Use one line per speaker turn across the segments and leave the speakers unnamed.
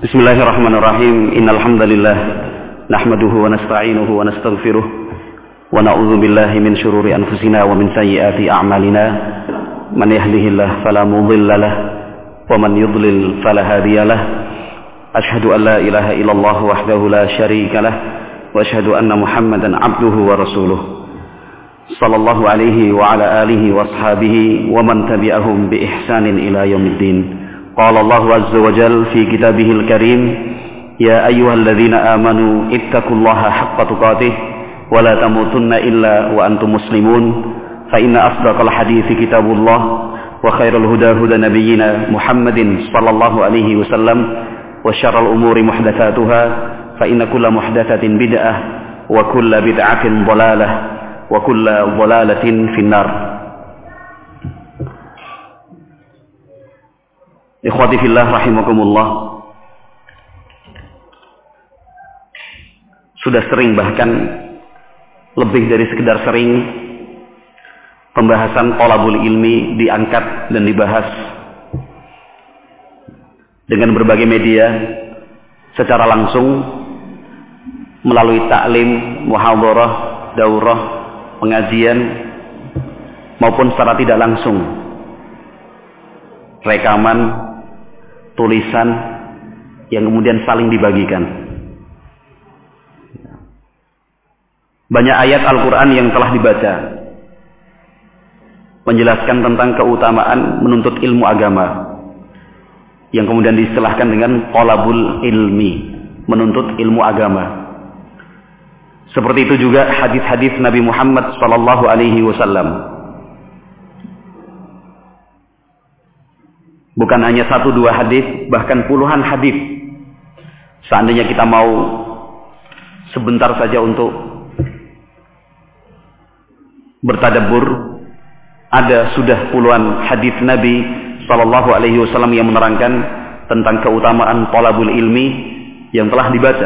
Bismillahirrahmanirrahim. Innal hamdalillah nahmaduhu wa nasta'inuhu wa nastaghfiruh wa na'udzu billahi min shururi anfusina wa min sayyiati a'malina. Man yahdihillahu fala mudilla lahu wa man yudlil fala hadiya lahu. Asyhadu an la ilaha illallah wahdahu la syarika lahu wa asyhadu anna Muhammadan 'abduhu wa rasuluh. Sallallahu alaihi wa ala alihi wa ashabihi wa man tabi'ahum bi ihsanin ila yaumiddin. قال الله عز وجل في كتابه الكريم يا أيها الذين آمنوا اتقوا الله حق تقاته ولا تموتن إلا وأنتم مسلمون فإن أصدق الحديث كتاب الله وخير الهدى هدى نبينا محمد صلى الله عليه وسلم وشر الأمور محدثاتها فإن كل محدثة بدعة وكل بدعة ضلالة وكل ضلالة في النار. Ikhwati fillah rahimakumullah. Sudah sering, bahkan lebih dari sekedar sering, pembahasan thalabul ilmi diangkat dan dibahas dengan berbagai media, secara langsung melalui taklim, muhadharah, daurah, pengajian, maupun secara tidak langsung, rekaman, tulisan yang kemudian saling dibagikan. Banyak ayat Al-Quran yang telah dibaca menjelaskan tentang keutamaan menuntut ilmu agama, yang kemudian diistilahkan dengan thalabul ilmi, menuntut ilmu agama. Seperti itu juga hadis-hadis Nabi Muhammad sallallahu alaihi wasallam. Bukan hanya 1-2 hadis, bahkan puluhan hadis. Seandainya kita mau sebentar saja untuk bertadabbur, ada sudah puluhan hadis Nabi sallallahu alaihi wasallam yang menerangkan tentang keutamaan thalabul ilmi yang telah dibaca.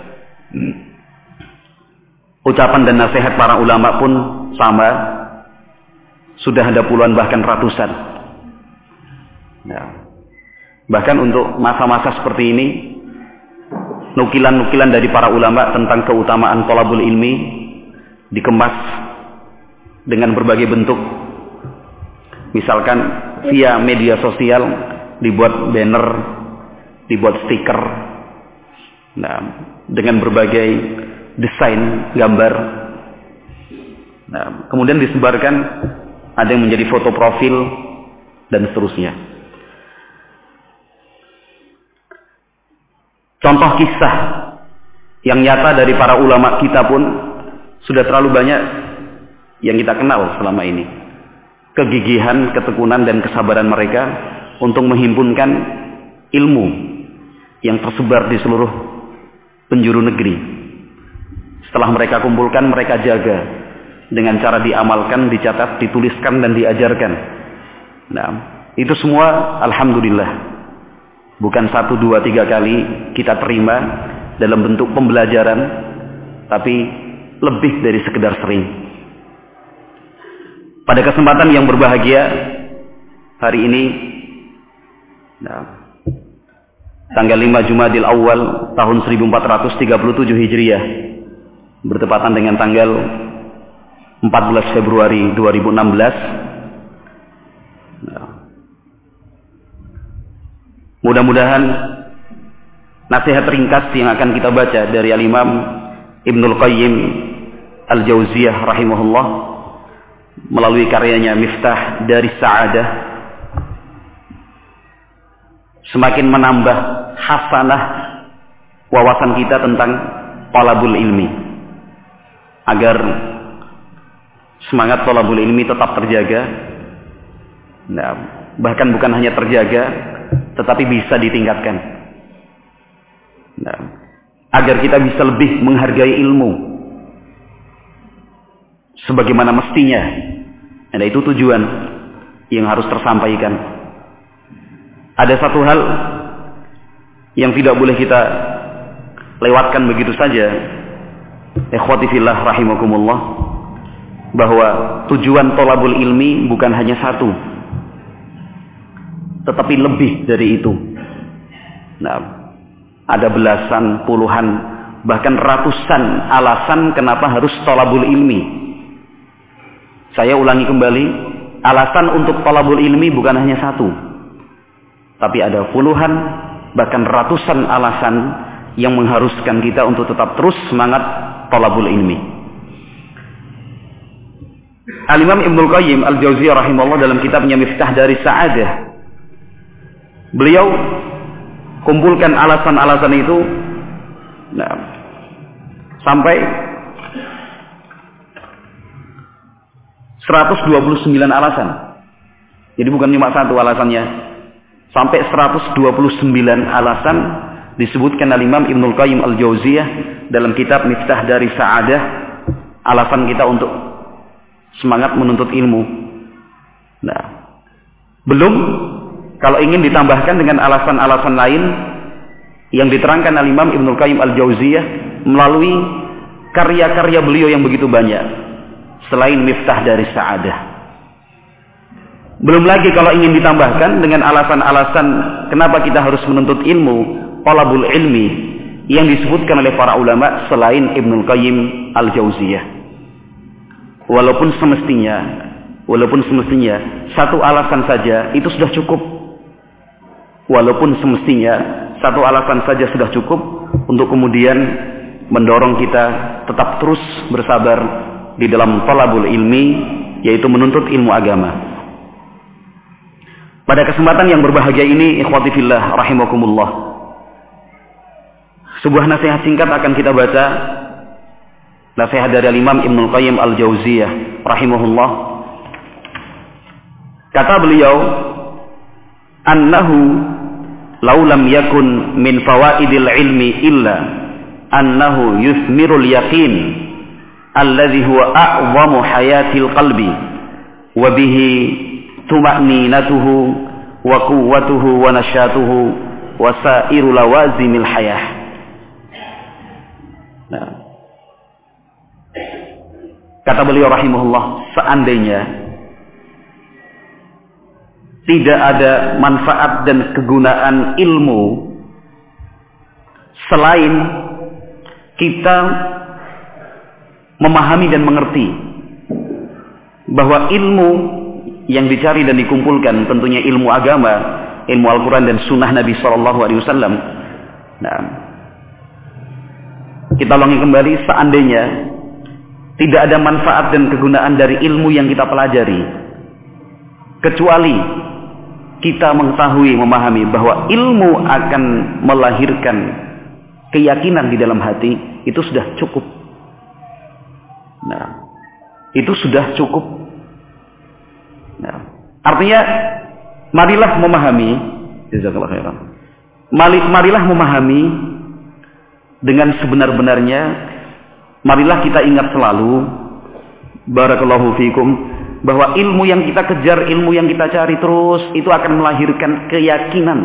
Ucapan dan nasihat para ulama pun sama, sudah ada puluhan bahkan ratusan. Ya. Bahkan untuk masa-masa seperti ini, nukilan-nukilan dari para ulama tentang keutamaan thalabul ilmi dikemas dengan berbagai bentuk. Misalkan via media sosial, dibuat banner, dibuat stiker, nah, dengan berbagai desain gambar. Nah, kemudian disebarkan, ada yang menjadi foto profil dan seterusnya. Contoh kisah yang nyata dari para ulama kita pun sudah terlalu banyak yang kita kenal selama ini. Kegigihan, ketekunan, dan kesabaran mereka untuk menghimpunkan ilmu yang tersebar di seluruh penjuru negeri. Setelah mereka kumpulkan, mereka jaga dengan cara diamalkan, dicatat, dituliskan, dan diajarkan. Nah, itu semua alhamdulillah. Bukan 1, 2, 3 kali kita terima dalam bentuk pembelajaran, tapi lebih dari sekedar sering. Pada kesempatan yang berbahagia hari ini, tanggal 5 Jumadil Awal tahun 1437 Hijriah, bertepatan dengan tanggal 14 Februari 2016. Mudah-mudahan nasihat ringkas yang akan kita baca dari Al-Imam Ibnul Qayyim Al-Jauziyah rahimahullah melalui karyanya Miftah Daris Sa'adah semakin menambah hasanah wawasan kita tentang thalabul ilmi, agar semangat thalabul ilmi tetap terjaga. Nah, bahkan bukan hanya terjaga, tetapi bisa ditingkatkan. Nah, agar kita bisa lebih menghargai ilmu sebagaimana mestinya. Nah, itu tujuan yang harus tersampaikan. Ada satu hal yang tidak boleh kita lewatkan begitu saja. Ikhwati fillah rahimakumullah, bahwa tujuan thalabul ilmi bukan hanya satu, tetapi lebih dari itu. Nah, Ada belasan, puluhan, bahkan ratusan alasan kenapa harus thalabul ilmi. Saya ulangi kembali, alasan untuk thalabul ilmi bukan hanya satu, tapi ada puluhan, bahkan ratusan alasan yang mengharuskan kita untuk tetap terus semangat thalabul ilmi. Al-Imam Ibnul Qayyim Al-Jauziyah rahimahullah dalam kitabnya Miftah Dari Sa'adah, beliau kumpulkan alasan-alasan itu sampai 129 alasan. Jadi bukan cuma satu alasannya, sampai 129 alasan disebutkan Al-Imam Ibnul Qayyim Al-Jauziyah dalam kitab Miftah Dari Sa'adah, alasan kita untuk semangat menuntut ilmu. Belum kalau ingin ditambahkan dengan alasan-alasan lain yang diterangkan Al-Imam Ibnul Qayyim Al-Jauziyah melalui karya-karya beliau yang begitu banyak selain Miftah Dari Sa'adah. Belum lagi kalau ingin ditambahkan dengan alasan-alasan kenapa kita harus menuntut ilmu, thalabul ilmi, yang disebutkan oleh para ulama selain Ibnul Qayyim Al-Jauziyah. Walaupun semestinya satu alasan saja itu sudah cukup. Walaupun semestinya satu alasan saja sudah cukup untuk kemudian mendorong kita tetap terus bersabar di dalam thalabul ilmi, yaitu menuntut ilmu agama. Pada kesempatan yang berbahagia ini, ikhwati fillah rahimakumullah, sebuah nasihat singkat akan kita baca, nasihat dari Imam Ibnul Qayyim Al-Jauziyah rahimahullah. Kata beliau, annahu law lam yakun min fawaidil ilmi illa annahu yuthmirul yaqin alladhi huwa a'zamu hayatil qalbi wa bihi tuma'ninatuhu wa quwwatuhu wa nasyatuhu wa sairu lawazimil hayah. Kata beliau rahimahullah, seandainya tidak ada manfaat dan kegunaan ilmu selain kita memahami dan mengerti bahwa ilmu yang dicari dan dikumpulkan tentunya ilmu agama, ilmu Al-Quran dan Sunnah Nabi SAW. Kita ulangi kembali, seandainya tidak ada manfaat dan kegunaan dari ilmu yang kita pelajari, kecuali kita mengetahui, memahami bahwa ilmu akan melahirkan keyakinan di dalam hati, itu sudah cukup. Itu sudah cukup. Artinya, marilah memahami, jazakallahu khairan. Marilah memahami dengan sebenar-benarnya. Marilah kita ingat selalu, barakallahu fikum, bahwa ilmu yang kita kejar, ilmu yang kita cari terus, itu akan melahirkan keyakinan.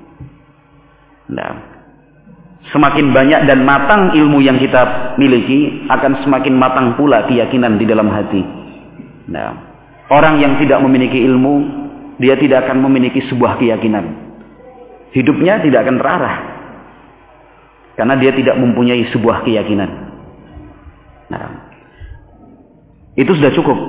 Semakin banyak dan matang ilmu yang kita miliki, akan semakin matang pula keyakinan di dalam hati. Orang yang tidak memiliki ilmu, dia tidak akan memiliki sebuah keyakinan. Hidupnya tidak akan terarah, karena dia tidak mempunyai sebuah keyakinan. Itu sudah cukup.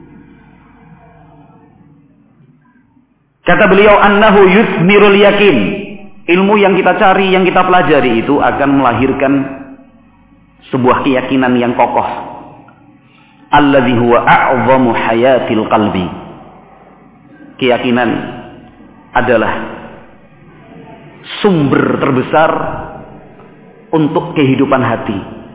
Kata beliau, annahu yuthmirul yakin. Ilmu yang kita cari, yang kita pelajari itu akan melahirkan sebuah keyakinan yang kokoh. Alladhi huwa a'zamu hayatil qalbi. Keyakinan adalah sumber terbesar untuk kehidupan hati.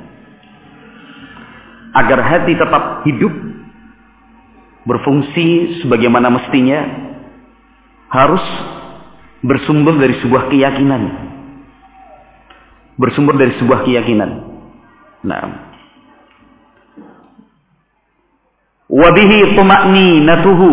Agar hati tetap hidup, berfungsi sebagaimana mestinya, harus bersumber dari sebuah keyakinan. Bersumber dari sebuah keyakinan. Wabihi tuma'ninatuhu.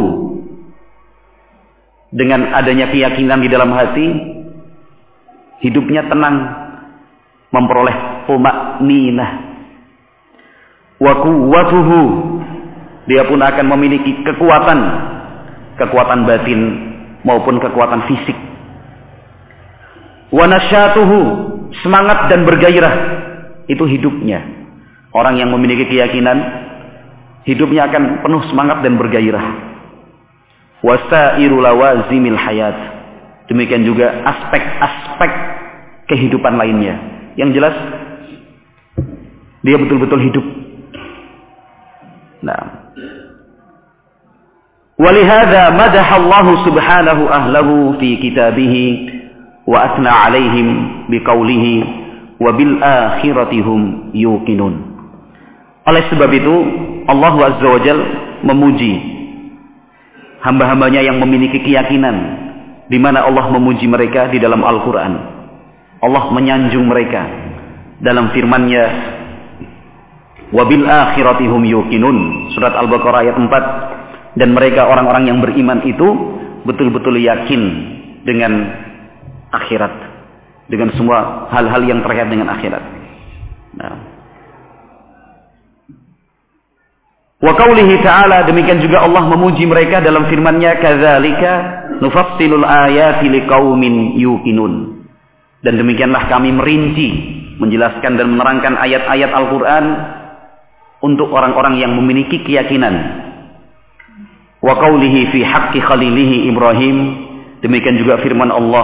Dengan adanya keyakinan di dalam hati, hidupnya tenang, memperoleh tuma'ninah. Wa quwwatuhu. Dia pun akan memiliki kekuatan batin maupun kekuatan fisik. Wa nasyatuhu, semangat dan bergairah. Itu hidupnya. Orang yang memiliki keyakinan, hidupnya akan penuh semangat dan bergairah. Wasairu lawazimil hayat. Demikian juga aspek-aspek kehidupan lainnya. Yang jelas, dia betul-betul hidup. Nah, walihada madaha Allah subhanahu ahlahu fi kitabih wa asna alaihim biqaulihi wa bil akhirati hum yuqinun. Oleh sebab itu Allah azza wajalla memuji hamba-hambanya yang memiliki keyakinan, di mana Allah memuji mereka di dalam Al-Qur'an. Allah menyanjung mereka dalam firman-Nya wa bil akhirati hum yuqinun, surat Al-Baqarah ayat 4. Dan mereka orang-orang yang beriman itu betul-betul yakin dengan akhirat, dengan semua hal-hal yang terkait dengan akhirat. Nah. Wa qaulihi ta'ala, demikian juga Allah memuji mereka dalam firman-Nya, kadzalika nufassilul ayati liqaumin yuqinun. Dan demikianlah kami merinci, menjelaskan dan menerangkan ayat-ayat Al-Qur'an untuk orang-orang yang memiliki keyakinan. Wa qaulihi fi haqqi khalilihi Ibrahim, demikian juga firman Allah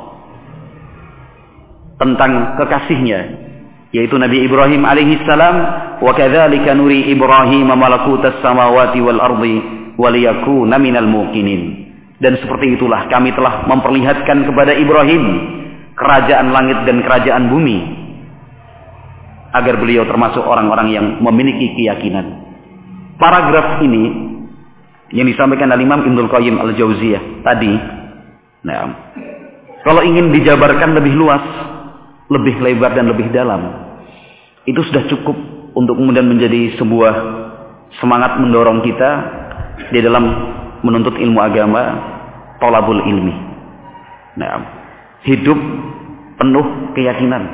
tentang kekasihnya, yaitu Nabi Ibrahim alaihi salam, wa kadzalika nuri Ibrahim malakutas samawati wal ardi waliyakuna minal muqinin. Dan seperti itulah kami telah memperlihatkan kepada Ibrahim kerajaan langit dan kerajaan bumi, agar beliau termasuk orang-orang yang memiliki keyakinan. Paragraf ini yang disampaikan oleh Imam Ibnul Qayyim Al-Jauziyah tadi, nah, kalau ingin dijabarkan lebih luas, lebih lebar dan lebih dalam, itu sudah cukup untuk kemudian menjadi sebuah semangat mendorong kita di dalam menuntut ilmu agama, thalabul ilmi. Nah, hidup penuh keyakinan.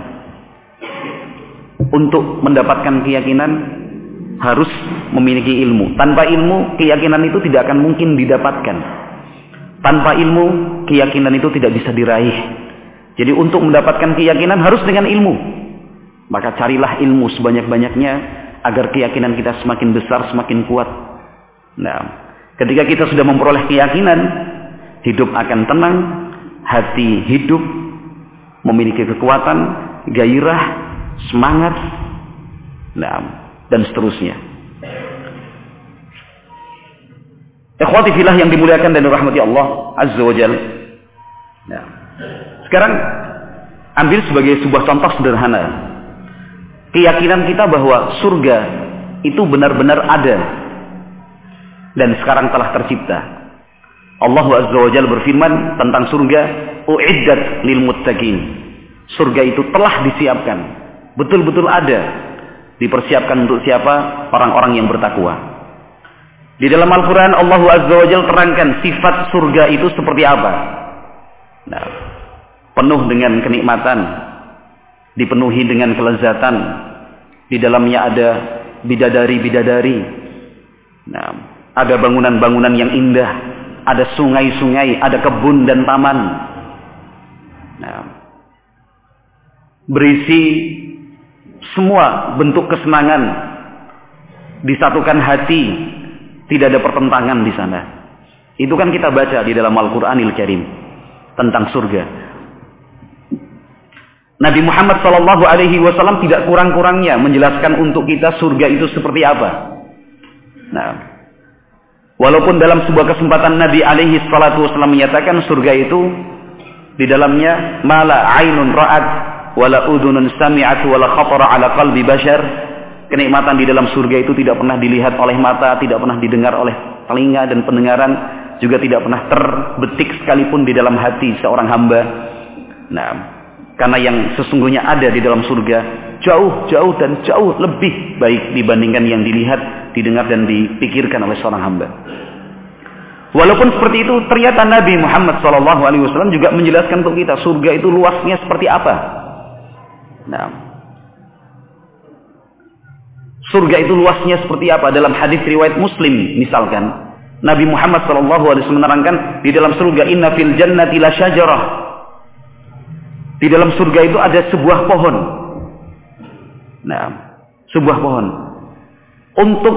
Untuk mendapatkan keyakinan harus memiliki ilmu. Tanpa ilmu, keyakinan itu tidak akan mungkin didapatkan. Tanpa ilmu, keyakinan itu tidak bisa diraih. Jadi untuk mendapatkan keyakinan harus dengan ilmu. Maka carilah ilmu sebanyak-banyaknya agar keyakinan kita semakin besar, semakin kuat. Nah, ketika kita sudah memperoleh keyakinan, hidup akan tenang, hati hidup, memiliki kekuatan, gairah, semangat, nah, dan seterusnya. Ikhwati fillah yang dimuliakan dan dirahmati Allah azza wa jalla. Nah, sekarang ambil sebagai sebuah contoh sederhana keyakinan kita bahwa surga itu benar-benar ada dan sekarang telah tercipta. Allah azza wa jalla berfirman tentang surga, uiddat lil muttaqin. Surga itu telah disiapkan, betul-betul ada, dipersiapkan untuk siapa? Orang-orang yang bertakwa. Di dalam Al-Quran Allah azza wa jalla terangkan sifat surga itu seperti apa. Nah, penuh dengan kenikmatan, dipenuhi dengan kelezatan, di dalamnya ada bidadari-bidadari. Nah, ada bangunan-bangunan yang indah, ada sungai-sungai, ada kebun dan taman. Nah, berisi semua bentuk kesenangan, disatukan hati, tidak ada pertentangan di sana. Itu kan kita baca di dalam Al-Qur'anil Karim tentang surga. Nabi Muhammad SAW tidak kurang-kurangnya menjelaskan untuk kita surga itu seperti apa. Nah, walaupun dalam sebuah kesempatan Nabi SAW menyatakan surga itu di dalamnya mala ainun ra'at wala udhunun sami'at wala khatara ala qalbi bashar. Kenikmatan di dalam surga itu tidak pernah dilihat oleh mata, tidak pernah didengar oleh telinga dan pendengaran, juga tidak pernah terbetik sekalipun di dalam hati seorang hamba. Nah, karena yang sesungguhnya ada di dalam surga jauh dan jauh lebih baik dibandingkan yang dilihat, didengar dan dipikirkan oleh seorang hamba. Walaupun seperti itu, ternyata Nabi Muhammad SAW juga menjelaskan untuk kita surga itu luasnya seperti apa. Nah, surga itu luasnya seperti apa? Dalam hadis riwayat Muslim misalkan, Nabi Muhammad SAW menerangkan di dalam surga inna fil jannati la syajarah Di dalam surga itu ada sebuah pohon. Nah, sebuah pohon. Untuk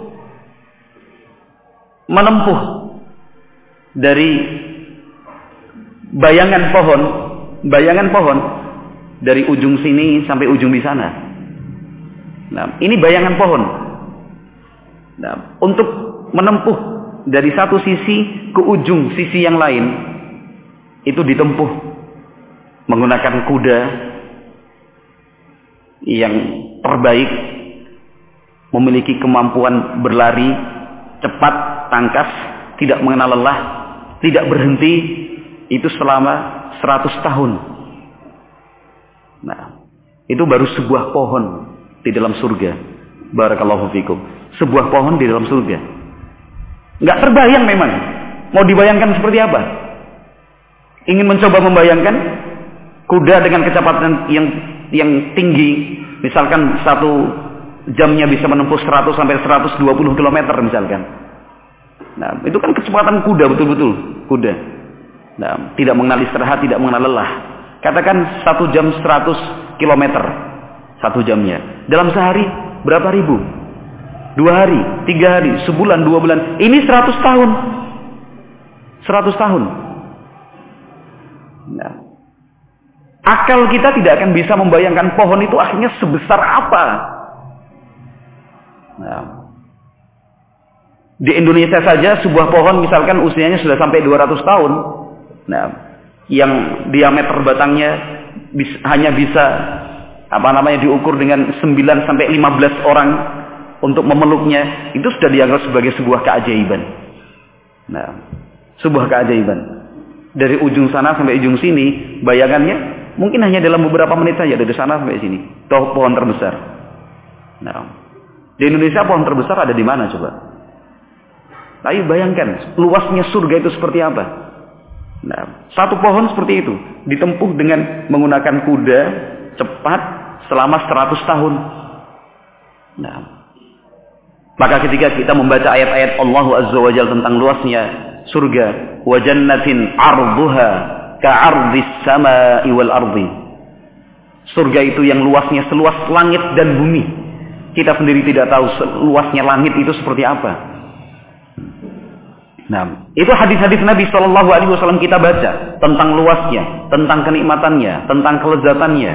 menempuh dari bayangan pohon dari ujung sini sampai ujung di sana. Nah, ini bayangan pohon. Nah, untuk menempuh dari satu sisi ke ujung sisi yang lain itu ditempuh menggunakan kuda yang terbaik, memiliki kemampuan berlari cepat, tangkas, tidak mengenal lelah, tidak berhenti, itu selama 100 tahun. Nah, itu baru sebuah pohon di dalam surga. Barakallahu fikum. Sebuah pohon di dalam surga. Nggak terbayang memang. Mau dibayangkan seperti apa? Ingin mencoba membayangkan kuda dengan kecepatan yang tinggi, misalkan 1 jamnya bisa menempuh 100 sampai 120 km misalkan. Nah, itu kan kecepatan kuda betul-betul, kuda. Nah, tidak mengenal istirahat, tidak mengenal lelah. Katakan 1 jam 100 km 1 jamnya. Dalam sehari berapa ribu? 2 hari, 3 hari, sebulan, 2 bulan. Ini 100 tahun. 100 tahun. Nah, akal kita tidak akan bisa membayangkan pohon itu akhirnya sebesar apa. Nah, di Indonesia saja sebuah pohon misalkan usianya sudah sampai 200 tahun. Nah, yang diameter batangnya hanya bisa diukur dengan 9 sampai 15 orang untuk memeluknya, itu sudah dianggap sebagai sebuah keajaiban. Nah, sebuah keajaiban. Dari ujung sana sampai ujung sini, bayangannya mungkin hanya dalam beberapa menit saja dari sana sampai sini. Toh pohon terbesar. Nah, di Indonesia pohon terbesar ada di mana coba? Tapi bayangkan luasnya surga itu seperti apa. Nah, satu pohon seperti itu ditempuh dengan menggunakan kuda cepat selama 100 tahun. Nah, maka ketika kita membaca ayat-ayat Allah Azza wa Jalla tentang luasnya surga, wa jannatin 'arduha ka'ardis samaa'i wal ardi. Surga itu yang luasnya seluas langit dan bumi. Kita sendiri tidak tahu luasnya langit itu seperti apa. Nah, itu hadis-hadis Nabi Shallallahu Alaihi Wasallam kita baca tentang luasnya, tentang kenikmatannya, tentang kelezatannya.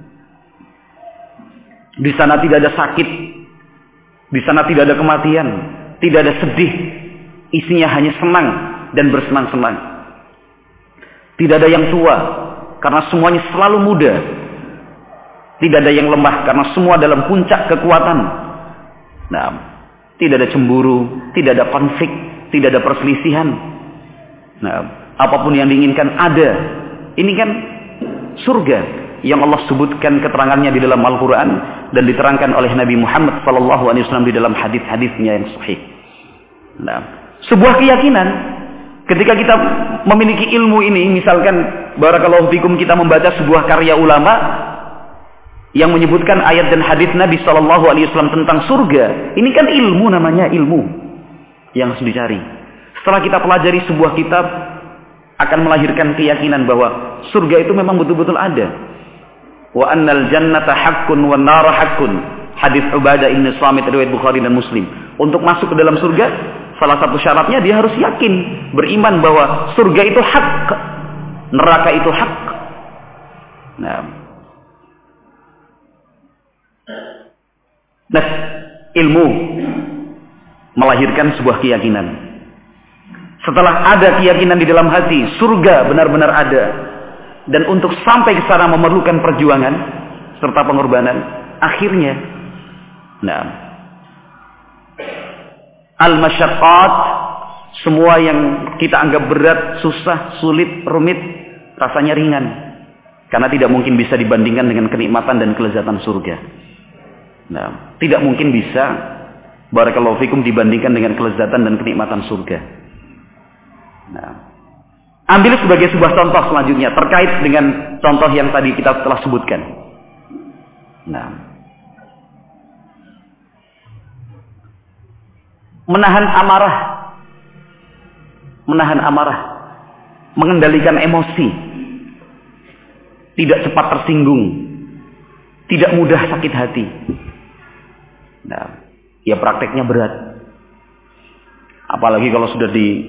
Di sana tidak ada sakit, di sana tidak ada kematian, tidak ada sedih, isinya hanya senang dan bersenang-senang. Tidak ada yang tua, karena semuanya selalu muda. Tidak ada yang lemah, karena semua dalam puncak kekuatan. Nah, tidak ada cemburu, tidak ada konflik, tidak ada perselisihan. Nah, apapun yang diinginkan ada. Ini kan surga yang Allah sebutkan keterangannya di dalam Al-Quran dan diterangkan oleh Nabi Muhammad SAW di dalam hadis-hadisnya yang sahih. Nah, sebuah keyakinan ketika kita memiliki ilmu ini, misalkan barakallahu fikum kita membaca sebuah karya ulama yang menyebutkan ayat dan hadis Nabi SAW tentang surga, ini kan ilmu namanya, ilmu yang harus dicari. Setelah kita pelajari sebuah kitab, akan melahirkan keyakinan bahwa surga itu memang betul-betul ada. Wa annal jannata haqqun wan nara haqqun. Hadis Ubadah bin Samit riwayat Bukhari dan Muslim. Untuk masuk ke dalam surga, salah satu syaratnya dia harus yakin, beriman bahwa surga itu hak, neraka itu hak. Nah, ilmu melahirkan sebuah keyakinan. Setelah ada keyakinan di dalam hati, surga benar-benar ada. Dan untuk sampai ke sana memerlukan perjuangan serta pengorbanan. Akhirnya, al-masyaqqat, semua yang kita anggap berat, susah, sulit, rumit, rasanya ringan. Karena tidak mungkin bisa dibandingkan dengan kenikmatan dan kelezatan surga. Tidak mungkin bisa, barakallahu fikum, dibandingkan dengan kelezatan dan kenikmatan surga. Ambil sebagai sebuah contoh selanjutnya terkait dengan contoh yang tadi kita telah sebutkan. Menahan amarah, mengendalikan emosi. tidak cepat tersinggung, tidak mudah sakit hati. Nah, ya prakteknya berat. Apalagi kalau sudah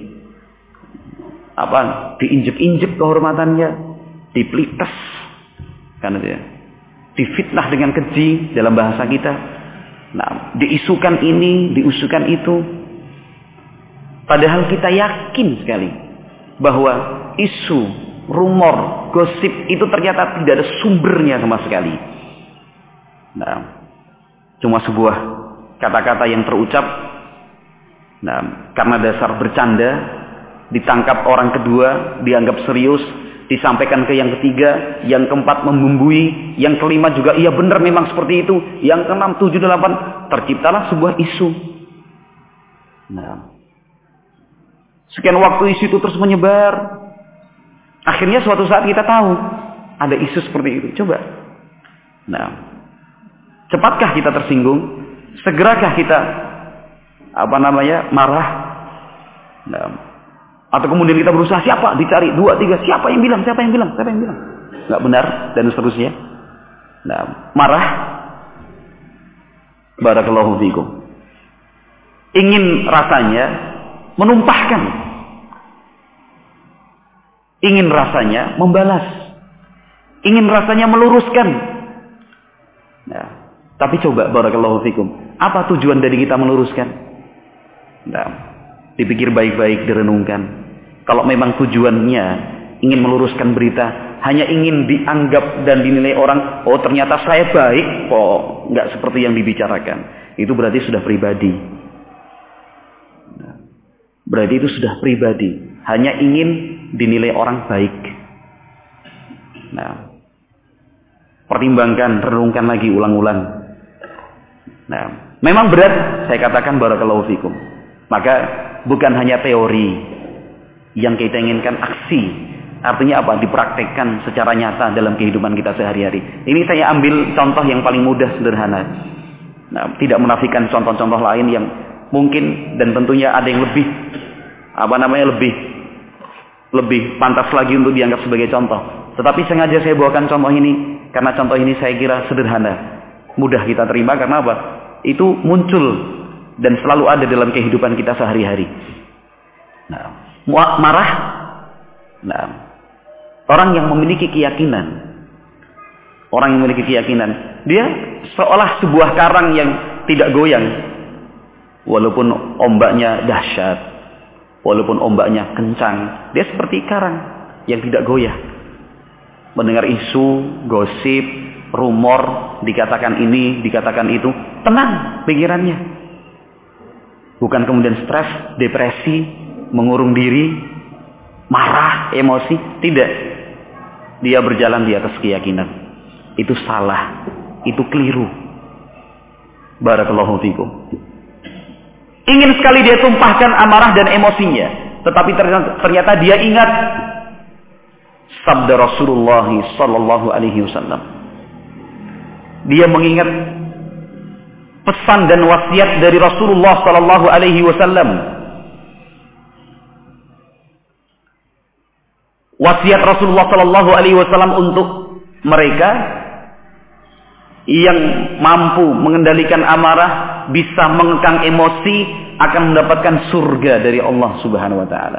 diinjek-injek kehormatannya, dipelites, kan itu ya. Difitnah dengan keji dalam bahasa kita. Nah, diisukan ini, diusukan itu. Padahal kita yakin sekali bahwa isu, rumor, gosip itu ternyata tidak ada sumbernya sama sekali. Nah, cuma sebuah kata-kata yang terucap, nah, karena dasar bercanda, ditangkap orang kedua, dianggap serius, disampaikan ke yang ketiga, yang keempat membumbui, yang kelima juga iya benar memang seperti itu, yang keenam, tujuh, delapan, terciptalah sebuah isu. Nah, sekian waktu isu itu terus menyebar. Akhirnya suatu saat kita tahu ada isu seperti itu. Coba. Nah, cepatkah kita tersinggung? Segerakah kita marah? Nah, atau kemudian kita berusaha siapa? Dicari 2, 3, siapa yang bilang? Nggak benar dan seterusnya. Nah, marah. Barakallahu fikum. Ingin rasanya menumpahkan. Ingin rasanya membalas. Ingin rasanya meluruskan. Nah, tapi coba barakallahu fikum. Apa tujuan dari kita meluruskan? Nah, dipikir baik-baik, direnungkan. Kalau memang tujuannya ingin meluruskan berita, hanya ingin dianggap dan dinilai orang, oh ternyata saya baik, kok nggak seperti yang dibicarakan. Itu berarti sudah pribadi. Nah, berarti itu sudah pribadi. Hanya ingin dinilai orang baik. Nah, pertimbangkan, renungkan lagi, ulang-ulang. Nah, memang berat, saya katakan barakallahu fikum. Maka bukan hanya teori yang kita inginkan, aksi. Artinya apa? Dipraktekkan secara nyata dalam kehidupan kita sehari-hari. Ini saya ambil contoh yang paling mudah, sederhana. Nah, tidak menafikan contoh-contoh lain yang mungkin dan tentunya ada yang lebih pantas lagi untuk dianggap sebagai contoh. Tetapi sengaja saya bawakan contoh ini karena contoh ini saya kira sederhana, mudah kita terima. Karena apa? Itu muncul dan selalu ada dalam kehidupan kita sehari-hari. Nah, marah. Nah, orang yang memiliki keyakinan, dia seolah sebuah karang yang tidak goyang, walaupun ombaknya dahsyat, walaupun ombaknya kencang, dia seperti karang yang tidak goyah. Mendengar isu, gosip, rumor, dikatakan ini, dikatakan itu, tenang pikirannya. Bukan kemudian stres, depresi, mengurung diri, marah, emosi. Tidak. Dia berjalan di atas keyakinan. Itu salah. Itu keliru. Barakallahu fikum. Ingin sekali dia tumpahkan amarah dan emosinya. Tetapi ternyata dia ingat sabda Rasulullah sallallahu alaihi wasallam. Dia mengingat pesan dan wasiat dari Rasulullah sallallahu alaihi wasallam. Wasiat Rasulullah sallallahu alaihi wasallam untuk mereka yang mampu mengendalikan amarah, bisa mengekang emosi, akan mendapatkan surga dari Allah Subhanahu wa taala.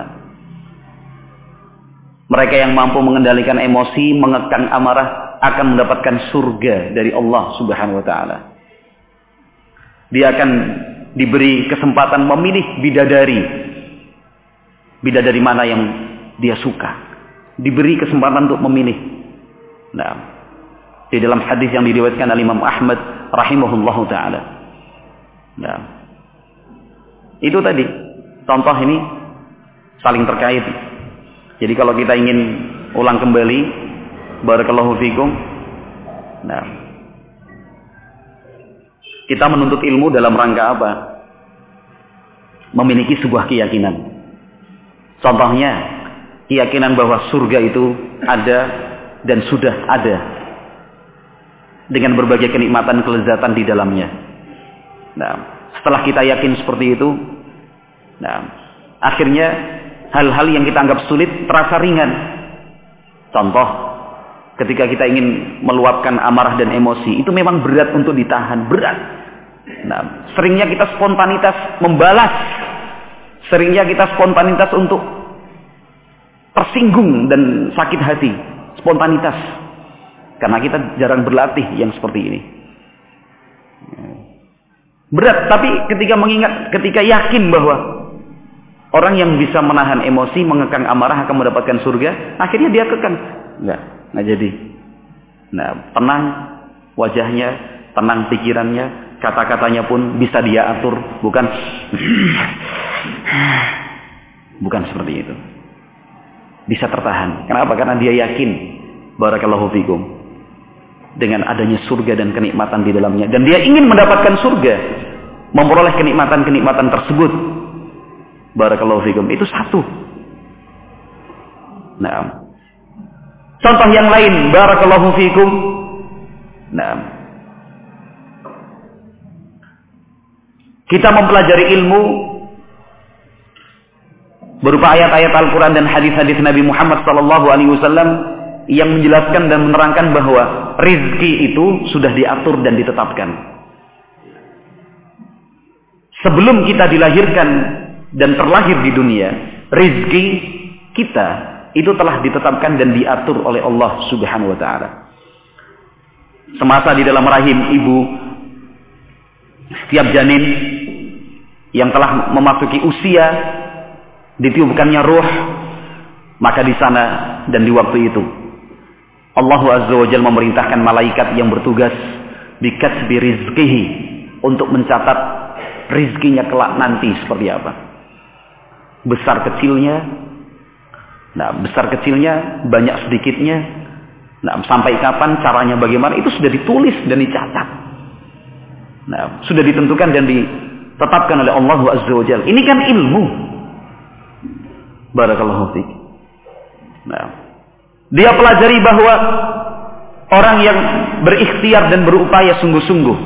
Mereka yang mampu mengendalikan emosi, mengekang amarah, akan mendapatkan surga dari Allah Subhanahu wa taala. Dia akan diberi kesempatan memilih bidadari. Bidadari mana yang dia suka. Diberi kesempatan untuk memilih. Nah, di dalam hadis yang diriwayatkan oleh Imam Ahmad rahimahullahu taala. Nah, itu tadi contoh ini saling terkait. Jadi kalau kita ingin ulang kembali, barakallahu fikum. Nah, kita menuntut ilmu dalam rangka apa? Memiliki sebuah keyakinan. Contohnya, keyakinan bahwa surga itu ada dan sudah ada dengan berbagai kenikmatan, kelezatan di dalamnya. Nah, setelah kita yakin seperti itu, nah, akhirnya hal-hal yang kita anggap sulit terasa ringan. Contoh, Ketika kita ingin meluapkan amarah dan emosi, itu memang berat untuk ditahan, berat. Nah, seringnya kita spontanitas membalas, seringnya kita spontanitas untuk tersinggung dan sakit hati, spontanitas. Karena kita jarang berlatih yang seperti ini. Berat, tapi ketika yakin bahwa orang yang bisa menahan emosi, mengekang amarah akan mendapatkan surga, akhirnya dia kekang. Nggak jadi. Nah, tenang wajahnya, tenang pikirannya, kata-katanya pun bisa dia atur, bukan seperti itu. Bisa tertahan. Kenapa? Karena dia yakin, barakallahu fikum, dengan adanya surga dan kenikmatan di dalamnya, dan dia ingin mendapatkan surga, memperoleh kenikmatan-kenikmatan tersebut. Barakallahu fikum, itu satu. Nah, contoh yang lain, barakallahu fikum. Nah, kita mempelajari ilmu berupa ayat-ayat Al-Quran dan hadis-hadis Nabi Muhammad SAW yang menjelaskan dan menerangkan bahwa rizki itu sudah diatur dan ditetapkan. Sebelum kita dilahirkan dan terlahir di dunia, rizki kita itu telah ditetapkan dan diatur oleh Allah Subhanahu wa taala. Semasa di dalam rahim ibu, setiap janin yang telah memasuki usia, ditiupkannya ruh, maka di sana dan di waktu itu Allah Azza wa Jalla memerintahkan malaikat yang bertugas bikasbi rizkihi untuk mencatat rizkinya kelak nanti seperti apa. Besar kecilnya, banyak sedikitnya, nah, sampai kapan, caranya bagaimana, itu sudah ditulis dan dicatat. Nah, sudah ditentukan dan ditetapkan oleh Allah Azza wa Jalla. Ini kan ilmu. Barakallahu fiik. Nah, dia pelajari bahwa orang yang berikhtiar dan berupaya sungguh-sungguh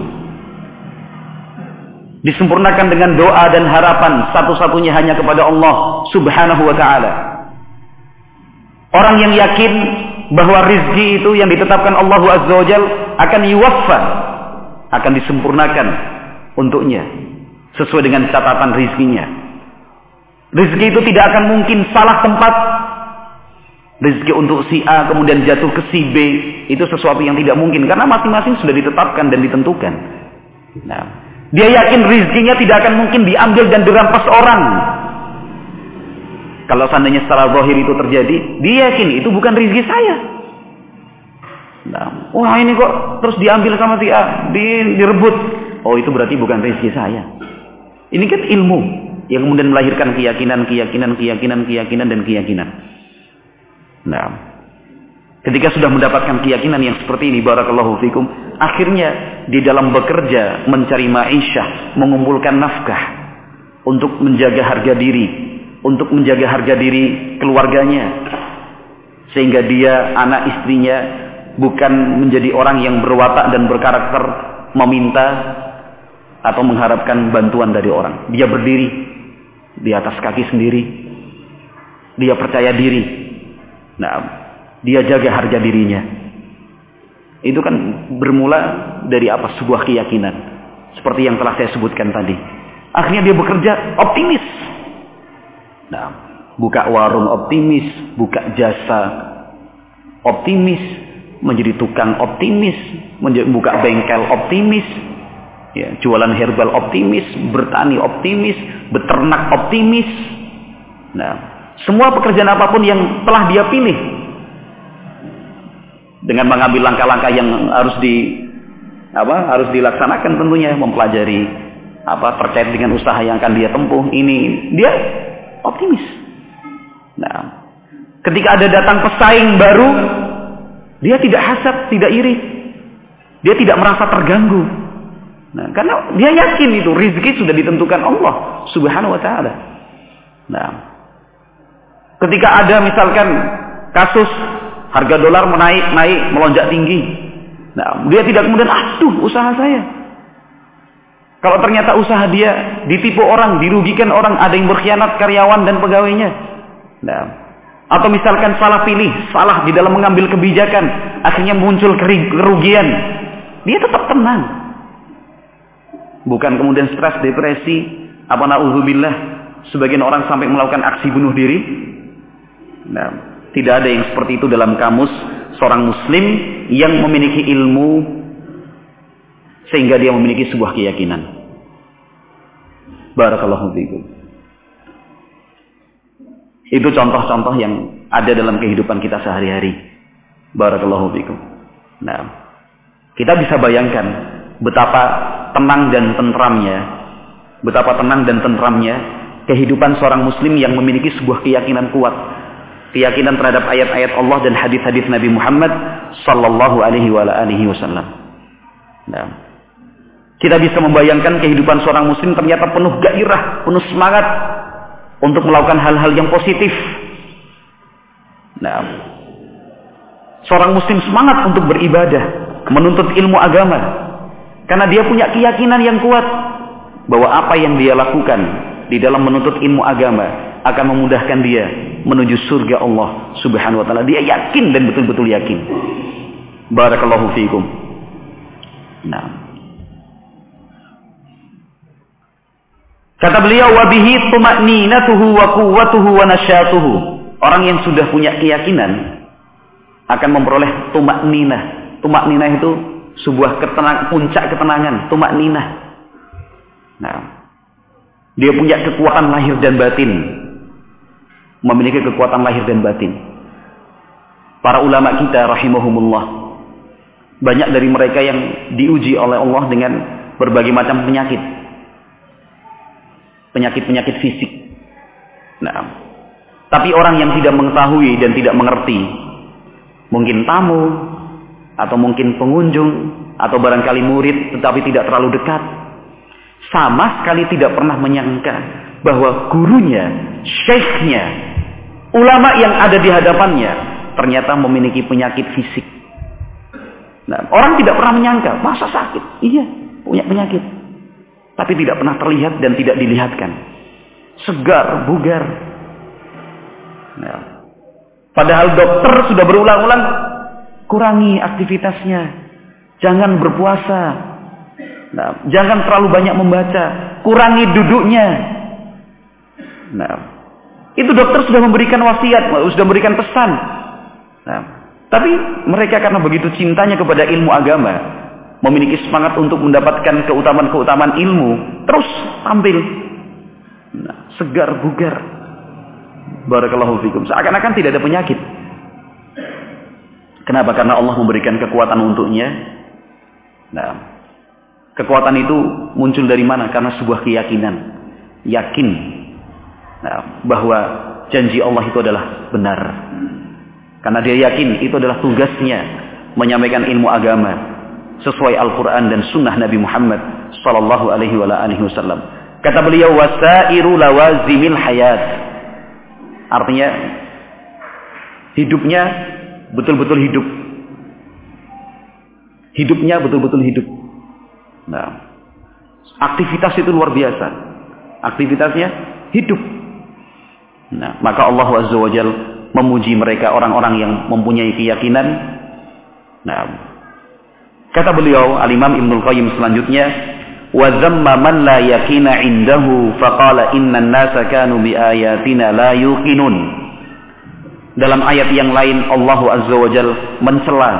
disempurnakan dengan doa dan harapan satu-satunya hanya kepada Allah Subhanahu wa taala. Orang yang yakin bahwa rizki itu yang ditetapkan Allah Azza wa Jalla akan yuwaffa, akan disempurnakan untuknya sesuai dengan catatan rizkinya. Rizki itu tidak akan mungkin salah tempat. Rizki untuk si A kemudian jatuh ke si B, itu sesuatu yang tidak mungkin karena masing-masing sudah ditetapkan dan ditentukan. Nah, dia yakin rizkinya tidak akan mungkin diambil dan dirampas orang. Kalau seandainya secara zahir itu terjadi, dia yakin itu bukan rizki saya. Nah, wah ini kok terus diambil sama si A, direbut. Oh, itu berarti bukan rizki saya. Ini kan ilmu yang kemudian melahirkan keyakinan. Nah, ketika sudah mendapatkan keyakinan yang seperti ini, barakallahu fikum, akhirnya di dalam bekerja, mencari ma'isyah, mengumpulkan nafkah untuk menjaga harga diri, untuk menjaga harga diri keluarganya, sehingga dia, anak istrinya bukan menjadi orang yang berwatak dan berkarakter meminta atau mengharapkan bantuan dari orang. Dia berdiri di atas kaki sendiri, dia percaya diri. Nah, dia jaga harga dirinya. Itu kan bermula dari apa? Sebuah keyakinan. Seperti yang telah saya sebutkan tadi. Akhirnya dia bekerja optimis. Nah, buka warung optimis, buka jasa optimis, menjadi tukang optimis, buka bengkel optimis, ya, jualan herbal optimis, bertani optimis, beternak optimis. Nah, semua pekerjaan apapun yang telah dia pilih, dengan mengambil langkah-langkah yang harus dilaksanakan tentunya, mempelajari terkait dengan usaha yang akan dia tempuh, ini dia optimis. Nah, ketika ada datang pesaing baru, dia tidak hasad, tidak iri, dia tidak merasa terganggu. Nah, karena dia yakin itu rezeki sudah ditentukan Allah Subhanahu wa taala. Nah, ketika ada misalkan kasus harga dolar naik melonjak tinggi, nah, dia tidak kemudian usaha saya. Kalau ternyata usaha dia ditipu orang, dirugikan orang, ada yang berkhianat karyawan dan pegawainya. Nah, atau misalkan salah pilih, salah di dalam mengambil kebijakan, akhirnya muncul kerugian, dia tetap tenang. Bukan kemudian stres, depresi, apa na'udzubillah, sebagian orang sampai melakukan aksi bunuh diri. Nah, tidak ada yang seperti itu dalam kamus seorang muslim yang memiliki ilmu sehingga dia memiliki sebuah keyakinan. Barakallahu fiikum. Itu contoh-contoh yang ada dalam kehidupan kita sehari-hari. Barakallahu fiikum. Nah, kita bisa bayangkan betapa tenang dan tentramnya kehidupan seorang muslim yang memiliki sebuah keyakinan kuat, keyakinan terhadap ayat-ayat Allah dan hadis-hadis Nabi Muhammad sallallahu alaihi wasallam. Nah, kita bisa membayangkan kehidupan seorang muslim ternyata penuh gairah, penuh semangat untuk melakukan hal-hal yang positif. Nah, seorang muslim semangat untuk beribadah, menuntut ilmu agama, karena dia punya keyakinan yang kuat bahwa apa yang dia lakukan di dalam menuntut ilmu agama akan memudahkan dia menuju surga Allah Subhanahu wa taala. Dia yakin dan betul-betul yakin. Barakallahu fiikum. Nah, kata beliau, wa bihi tuma'ninatuhu wa quwwatuhu wa nasyatuhu. Orang yang sudah punya keyakinan akan memperoleh tuma'ninah. Tuma'ninah itu sebuah puncak ketenangan, tuma'ninah. Nah, dia punya kekuatan lahir dan batin. Memiliki kekuatan lahir dan batin. Para ulama kita rahimahumullah, banyak dari mereka yang diuji oleh Allah dengan berbagai macam penyakit. Penyakit-penyakit fisik. Nah, tapi orang yang tidak mengetahui dan tidak mengerti, mungkin tamu, atau mungkin pengunjung, atau barangkali murid tetapi tidak terlalu dekat, sama sekali tidak pernah menyangka bahwa gurunya, syekhnya, ulama yang ada di hadapannya ternyata memiliki penyakit fisik. Nah, orang tidak pernah menyangka, masa sakit? Iya, punya penyakit. Tapi tidak pernah terlihat dan tidak dilihatkan. Segar, bugar. Nah, padahal dokter sudah berulang-ulang, kurangi aktivitasnya. Jangan berpuasa. Nah, jangan terlalu banyak membaca. Kurangi duduknya. Nah, itu dokter sudah memberikan wasiat, sudah memberikan pesan. Nah, tapi mereka karena begitu cintanya kepada ilmu agama, memiliki semangat untuk mendapatkan keutamaan-keutamaan ilmu, terus tampil segar bugar. Barakallahu fikum. Seakan-akan tidak ada penyakit. Kenapa? Karena Allah memberikan kekuatan untuknya. Nah, kekuatan itu muncul dari mana? Karena sebuah keyakinan. Yakin bahwa janji Allah itu adalah benar. Karena dia yakin itu adalah tugasnya menyampaikan ilmu agama sesuai Al-Quran dan Sunnah Nabi Muhammad sallallahu alaihi wasallam. Kata beliau, wasairu lawazimil hayat. Artinya hidupnya betul-betul hidup. Hidupnya betul-betul hidup. Nah, aktivitas itu luar biasa. Aktivitasnya hidup. Nah, maka Allah Azza wa Jalla memuji mereka, orang-orang yang mempunyai keyakinan. Nah, kata beliau Al-Imam Ibnul Qayyim selanjutnya, wa zamma man la yaqina indahu faqala innan nasa kanu bi ayatina la yuqinun. Dalam ayat yang lain Allah Azza wa Jalla mencela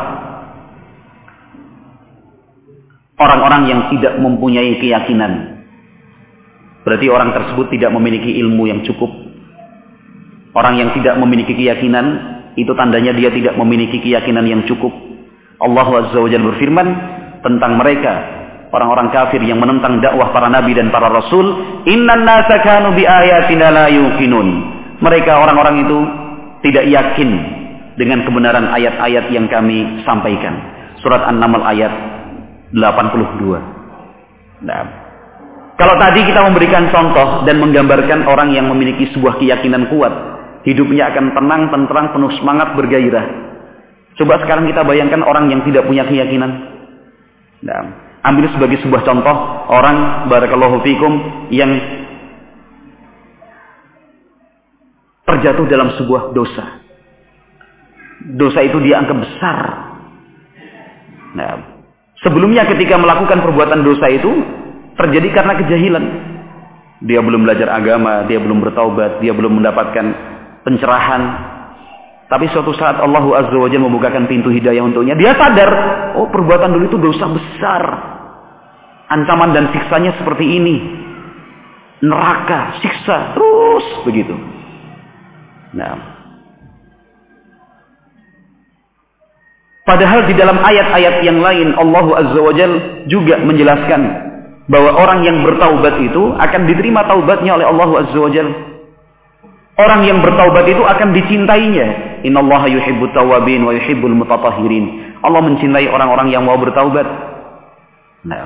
orang-orang yang tidak mempunyai keyakinan. Berarti orang tersebut tidak memiliki ilmu yang cukup. Orang yang tidak memiliki keyakinan, itu tandanya dia tidak memiliki keyakinan yang cukup. Allah Azza wa Jalla berfirman tentang mereka, orang-orang kafir yang menentang dakwah para nabi dan para rasul, innan nasa kanu bi ayatina la yuqinun. Mereka orang-orang itu tidak yakin dengan kebenaran ayat-ayat yang kami sampaikan. Surat An-Naml ayat 82. Nah, kalau tadi kita memberikan contoh dan menggambarkan orang yang memiliki sebuah keyakinan kuat, hidupnya akan tenang, tenteram, penuh semangat, bergairah. Coba sekarang kita bayangkan orang yang tidak punya keyakinan. Nah, ambil sebagai sebuah contoh orang, barakallahu fikum, yang terjatuh dalam sebuah dosa. Dosa itu dianggap besar. Nah, sebelumnya ketika melakukan perbuatan dosa itu terjadi karena kejahilan. Dia belum belajar agama, dia belum bertaubat, dia belum mendapatkan pencerahan. Tapi suatu saat Allah Azza wa Jalla membukakan pintu hidayah untuknya. Dia sadar, oh perbuatan dulu itu dosa besar. Ancaman dan siksanya seperti ini. Neraka, siksa, terus begitu. Nah, padahal di dalam ayat-ayat yang lain Allah Azza wa Jalla juga menjelaskan bahwa orang yang bertaubat itu akan diterima taubatnya oleh Allah Azza wa Jalla. Orang yang bertaubat itu akan dicintainya. Innallaha yuhibbut tawwabin wa yuhibbul mutatahhirin. Allah mencintai orang-orang yang mau bertaubat. Nah,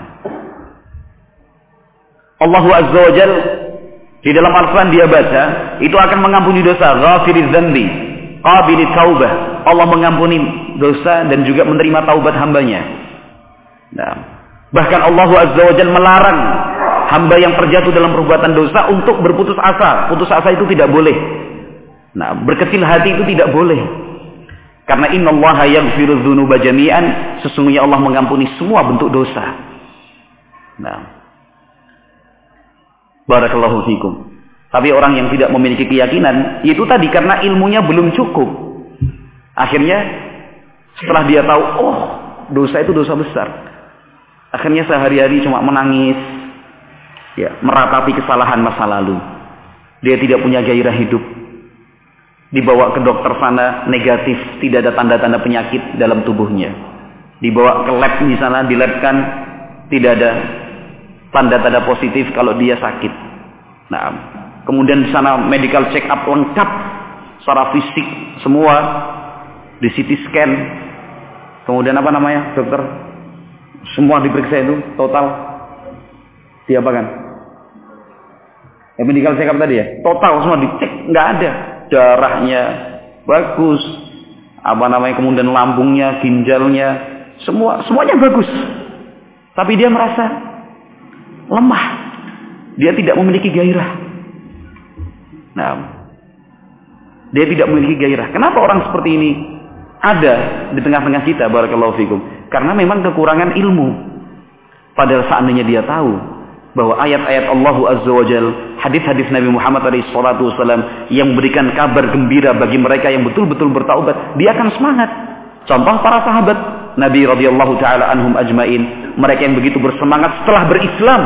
Allah Azza wa Jalla di dalam Al-Quran dia baca, itu akan mengampuni dosa, ghafiriz dzambi, qabilit taubah. Allah mengampuni dosa dan juga menerima taubat hambanya. Nah, bahkan Allah Azza wa Jalla melarang hamba yang terjatuh dalam perbuatan dosa untuk berputus asa. Putus asa itu tidak boleh. Nah, berkecil hati itu tidak boleh. Karena innallaha yaghfiru dzunuba jami'an, sesungguhnya Allah mengampuni semua bentuk dosa. Nah, barakallahu fikum. Tapi orang yang tidak memiliki keyakinan, itu tadi karena ilmunya belum cukup. Akhirnya setelah dia tahu, oh, dosa itu dosa besar. Akhirnya sehari-hari cuma menangis, ya, meratapi kesalahan masa lalu. Dia tidak punya gairah hidup. Dibawa ke dokter sana negatif, tidak ada tanda-tanda penyakit dalam tubuhnya. Dibawa ke lab di sana, dilabkan, tidak ada tanda-tanda positif kalau dia sakit. Nah, kemudian di sana medical check up lengkap secara fisik semua, di CT scan. Kemudian apa namanya, dokter? Semua diperiksa itu total. Diapakan? Ya, medical check up tadi ya, total semua dicek, nggak ada. Darahnya bagus, apa namanya, kemudian lambungnya, ginjalnya, semuanya bagus. Tapi dia merasa lemah. Dia tidak memiliki gairah. Nah, dia tidak memiliki gairah. Kenapa orang seperti ini ada di tengah-tengah kita, barakallahu fikum? Karena memang kekurangan ilmu. Padahal seandainya dia tahu bahwa ayat-ayat Allah Azza wa Jal, hadis-hadis Nabi Muhammad SAW yang memberikan kabar gembira bagi mereka yang betul-betul bertaubat, dia akan semangat. Contoh para sahabat Nabi radhiyallahu taala anhum ajmain, mereka yang begitu bersemangat setelah berislam.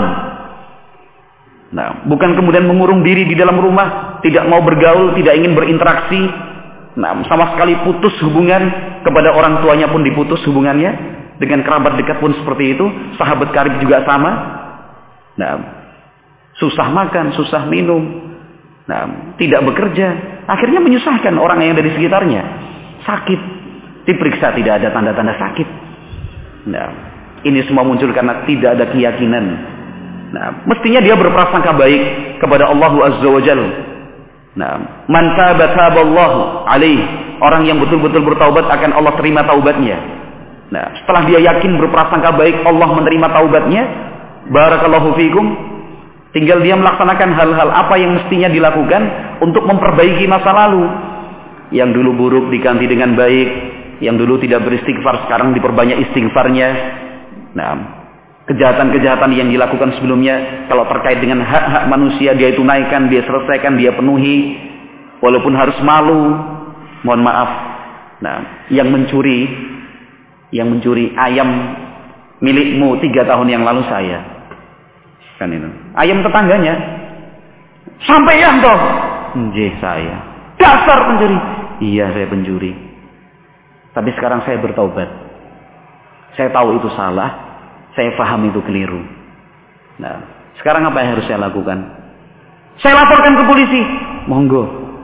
Nah, bukan kemudian mengurung diri di dalam rumah, tidak mau bergaul, tidak ingin berinteraksi. Nah, sama sekali putus hubungan, kepada orang tuanya pun diputus hubungannya, dengan kerabat dekat pun seperti itu, sahabat karib juga sama. Nah, susah makan, susah minum, nah, tidak bekerja, akhirnya menyusahkan orang yang ada di sekitarnya. Sakit, diperiksa tidak ada tanda-tanda sakit. Nah, ini semua muncul karena tidak ada keyakinan. Nah, mestinya dia berprasangka baik kepada Allah Azza wa Jalla. Nah, man taba taballahu alaihi, orang yang betul-betul bertaubat akan Allah terima taubatnya. Nah, setelah dia yakin berprasangka baik Allah menerima taubatnya, barakallahu fikum, tinggal dia melaksanakan hal-hal apa yang mestinya dilakukan untuk memperbaiki masa lalu. Yang dulu buruk diganti dengan baik, yang dulu tidak beristighfar sekarang diperbanyak istighfarnya. Nah, kejahatan-kejahatan yang dilakukan sebelumnya, kalau terkait dengan hak-hak manusia, dia tunaikan, dia selesaikan, dia penuhi, walaupun harus malu. Mohon maaf. Nah, yang mencuri ayam milikmu 3 tahun yang lalu saya, kan itu, ayam tetangganya, sampai yang toh, saya, dasar pencuri. Iya, saya pencuri. Tapi sekarang saya bertaubat. Saya tahu itu salah, saya paham itu keliru. Nah, sekarang apa yang harus saya lakukan? Saya laporkan ke polisi. Monggo.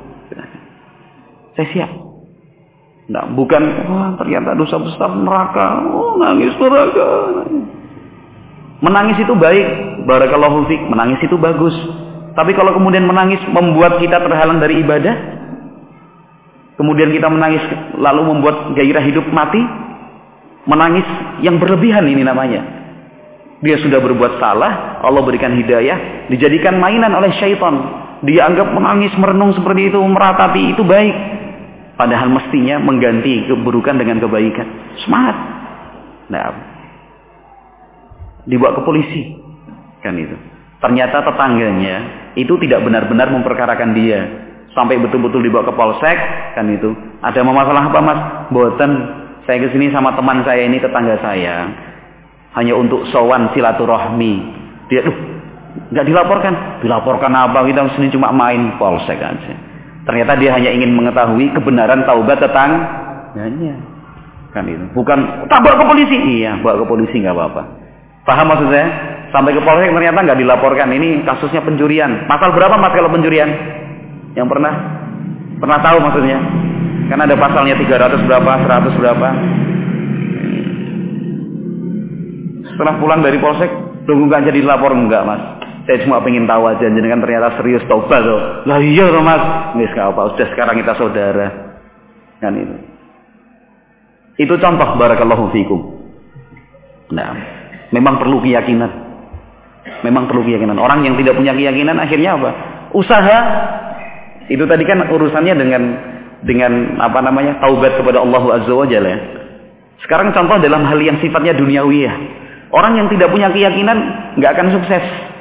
Saya siap. Nah, bukan, wah, ternyata dosa besar neraka. Oh, nangis neraka. Menangis itu baik, barakallahu fiik, menangis itu bagus. Tapi kalau kemudian menangis membuat kita terhalang dari ibadah, kemudian kita menangis lalu membuat gairah hidup mati, menangis yang berlebihan ini namanya. Dia sudah berbuat salah, Allah berikan hidayah, dijadikan mainan oleh syaitan. Dia anggap menangis, merenung seperti itu, meratapi itu baik. Padahal mestinya mengganti keburukan dengan kebaikan. Semangat. Nah, dibawa ke polisi. Kan itu. Ternyata tetangganya itu tidak benar-benar memperkarakan dia. Sampai betul-betul dibawa ke polsek, kan itu. Ada masalah apa, Mas? Mboten, saya kesini sama teman saya ini, tetangga saya. Hanya untuk sowan silaturahmi. Dia, nggak dilaporkan. Dilaporkan apa? Kita sini cuma main polsek aja. Ternyata dia hanya ingin mengetahui kebenaran taubat tetangganya. Kan itu. Bukan, tak bawa ke polisi. Iya, bawa ke polisi nggak apa-apa. Paham maksud saya? Sampai ke polsek ternyata nggak dilaporkan. Ini kasusnya pencurian. Pasal berapa, Mas, kalau pencurian? Yang pernah tahu maksudnya? Kan ada pasalnya 300 berapa, 100 berapa. Setelah pulang dari polsek, tunggu nggak jadi lapor, enggak, Mas. Saya cuma pengen tahu aja, jenengan ternyata serius tobat loh. Lah iya loh, Mas. Nggak apa, sudah sekarang kita saudara. Kan itu. Itu contoh barakallahu fikum. Nah, memang perlu keyakinan. Memang perlu keyakinan. Orang yang tidak punya keyakinan akhirnya apa? Usaha. Itu tadi kan urusannya dengan apa namanya? Taubat kepada Allah Azza wa Jalla. Sekarang contoh dalam hal yang sifatnya duniawiyah. Orang yang tidak punya keyakinan nggak akan sukses.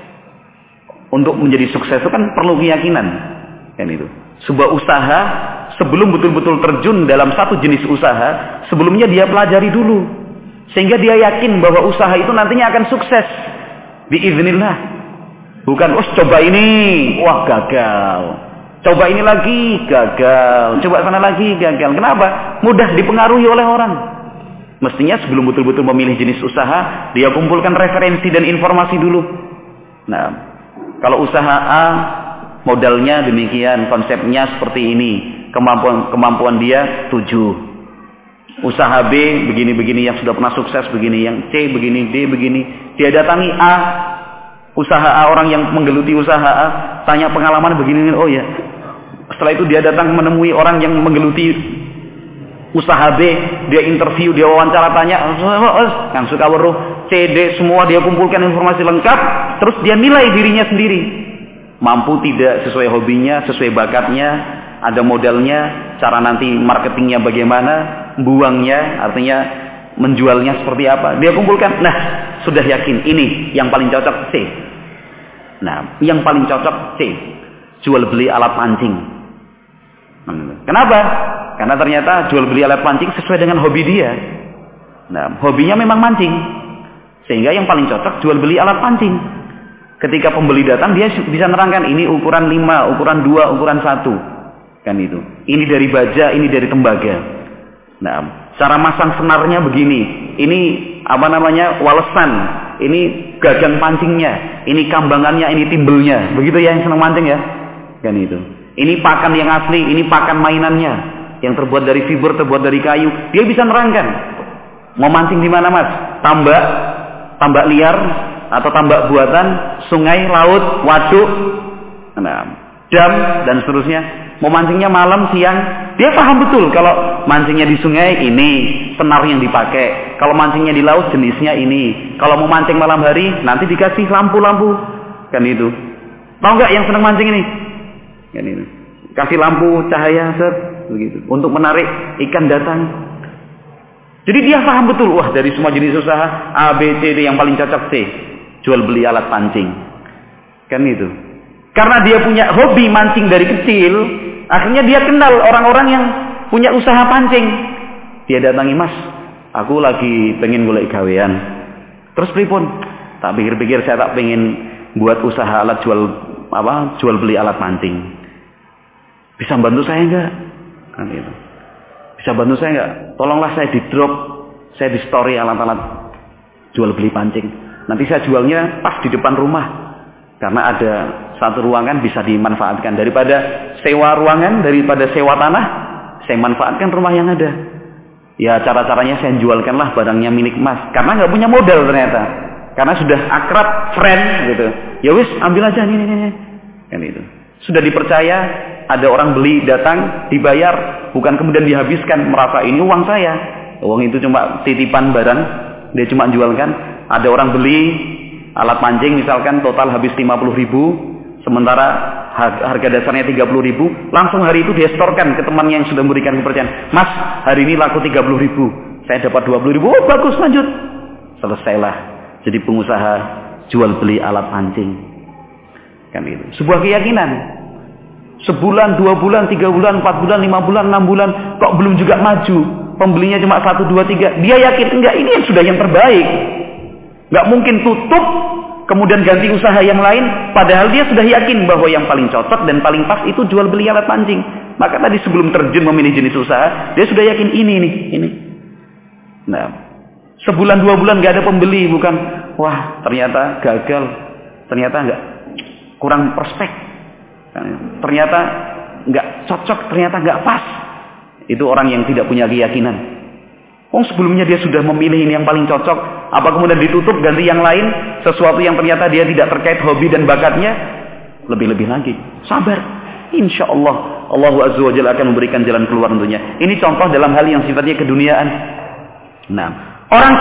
Untuk menjadi sukses itu kan perlu keyakinan. Kan itu. Sebuah usaha sebelum betul-betul terjun dalam satu jenis usaha, sebelumnya dia pelajari dulu. Sehingga dia yakin bahwa usaha itu nantinya akan sukses. Biiznillah. Bukan, coba ini, wah gagal. Coba ini lagi, gagal. Coba sana lagi, gagal. Kenapa? Mudah dipengaruhi oleh orang. Mestinya sebelum betul-betul memilih jenis usaha, dia kumpulkan referensi dan informasi dulu. Nah, kalau usaha A, modalnya demikian, konsepnya seperti ini. Kemampuan dia 7. Usaha B, begini-begini, yang sudah pernah sukses begini. Yang C, begini, D, begini. Dia datangi A, usaha A, orang yang menggeluti usaha A, tanya pengalaman begini, oh ya. Setelah itu dia datang menemui orang yang menggeluti usaha B, dia interview, dia wawancara, tanya, kan suka weruh, C, D, semua dia kumpulkan informasi lengkap, terus dia nilai dirinya sendiri. Mampu tidak sesuai hobinya, sesuai bakatnya, ada modalnya, cara nanti marketingnya bagaimana, buangnya, artinya menjualnya seperti apa. Dia kumpulkan, nah sudah yakin ini yang paling cocok C. Nah, yang paling cocok C, jual beli alat pancing. Kenapa? Karena ternyata jual beli alat pancing sesuai dengan hobi dia. Nah, hobinya memang mancing. Sehingga yang paling cocok jual beli alat pancing. Ketika pembeli datang dia bisa nerangkan ini ukuran 5, ukuran 2, ukuran 1. Kan itu. Ini dari baja, ini dari tembaga. Nah, cara masang senarnya begini. Ini apa namanya? Walesan. Ini gagang pancingnya, ini kambangannya, ini timbelnya. Begitu ya yang senang mancing ya. Kan itu. Ini pakan yang asli, ini pakan mainannya yang terbuat dari fiber, terbuat dari kayu. Dia bisa nerangkan. Mau mancing di mana, Mas? Tambak liar atau tambak buatan, sungai, laut, waduk, dam dan seterusnya. Mau mancingnya malam, siang, dia paham betul kalau mancingnya di sungai ini senar yang dipakai. Kalau mancingnya di laut jenisnya ini. Kalau mau mancing malam hari nanti dikasih lampu-lampu. Kan itu. Tahu nggak yang senang mancing ini? Kan itu. Kasih lampu cahaya begitu untuk menarik ikan datang. Jadi dia paham betul, wah dari semua jenis usaha A, B, C D yang paling cocok C. Jual beli alat pancing. Kan itu. Karena dia punya hobi mancing dari kecil, akhirnya dia kenal orang-orang yang punya usaha pancing. Dia datangi, Mas, aku lagi pengen golek gawean. Terus pripun? Tak pikir-pikir saya tak pengen buat usaha alat jual beli alat pancing. Bisa bantu saya enggak? Kan itu. Bisa bantu saya enggak? Tolonglah saya di drop, saya di story alat-alat jual beli pancing. Nanti saya jualnya pas di depan rumah. Karena ada satu ruangan bisa dimanfaatkan. Daripada sewa ruangan, daripada sewa tanah, saya manfaatkan rumah yang ada. Ya cara-caranya saya jualkanlah barangnya milik Mas. Karena nggak punya modal ternyata. Karena sudah akrab, friend gitu. Ya wis, ambil aja ini. Kan itu. Sudah dipercaya, ada orang beli, datang, dibayar, bukan kemudian dihabiskan, merasa ini uang saya. Uang itu cuma titipan barang, dia cuma jualkan. Ada orang beli alat pancing misalkan total habis 50.000, sementara harga dasarnya 30.000, langsung hari itu dia setorkan ke temannya yang sudah memberikan kepercayaan. Mas, hari ini laku 30.000, Saya dapat 20.000. Oh, bagus, lanjut. Selesailah jadi pengusaha jual beli alat pancing. Kan itu. Sebuah keyakinan. Sebulan, 2 bulan, 3 bulan, 4 bulan, 5 bulan, 6 bulan, kok belum juga maju. Pembelinya cuma 1, 2, 3. Dia yakin enggak, ini sudah yang terbaik. Enggak mungkin tutup kemudian ganti usaha yang lain, padahal dia sudah yakin bahwa yang paling cocok dan paling pas itu jual beli alat pancing. Maka tadi sebelum terjun memilih jenis usaha, dia sudah yakin ini. Nah, sebulan 2 bulan gak ada pembeli, bukan wah ternyata gagal, ternyata enggak, kurang prospek, ternyata enggak cocok, ternyata enggak pas. Itu orang yang tidak punya keyakinan. Sebelumnya dia sudah memilih ini yang paling cocok, apa kemudian ditutup ganti yang lain, sesuatu yang ternyata dia tidak terkait hobi dan bakatnya, lebih-lebih lagi. Sabar, insya Allah Allah Azza wa Jalla akan memberikan jalan keluar tentunya. Ini contoh dalam hal yang sifatnya keduniaan. Nah, orang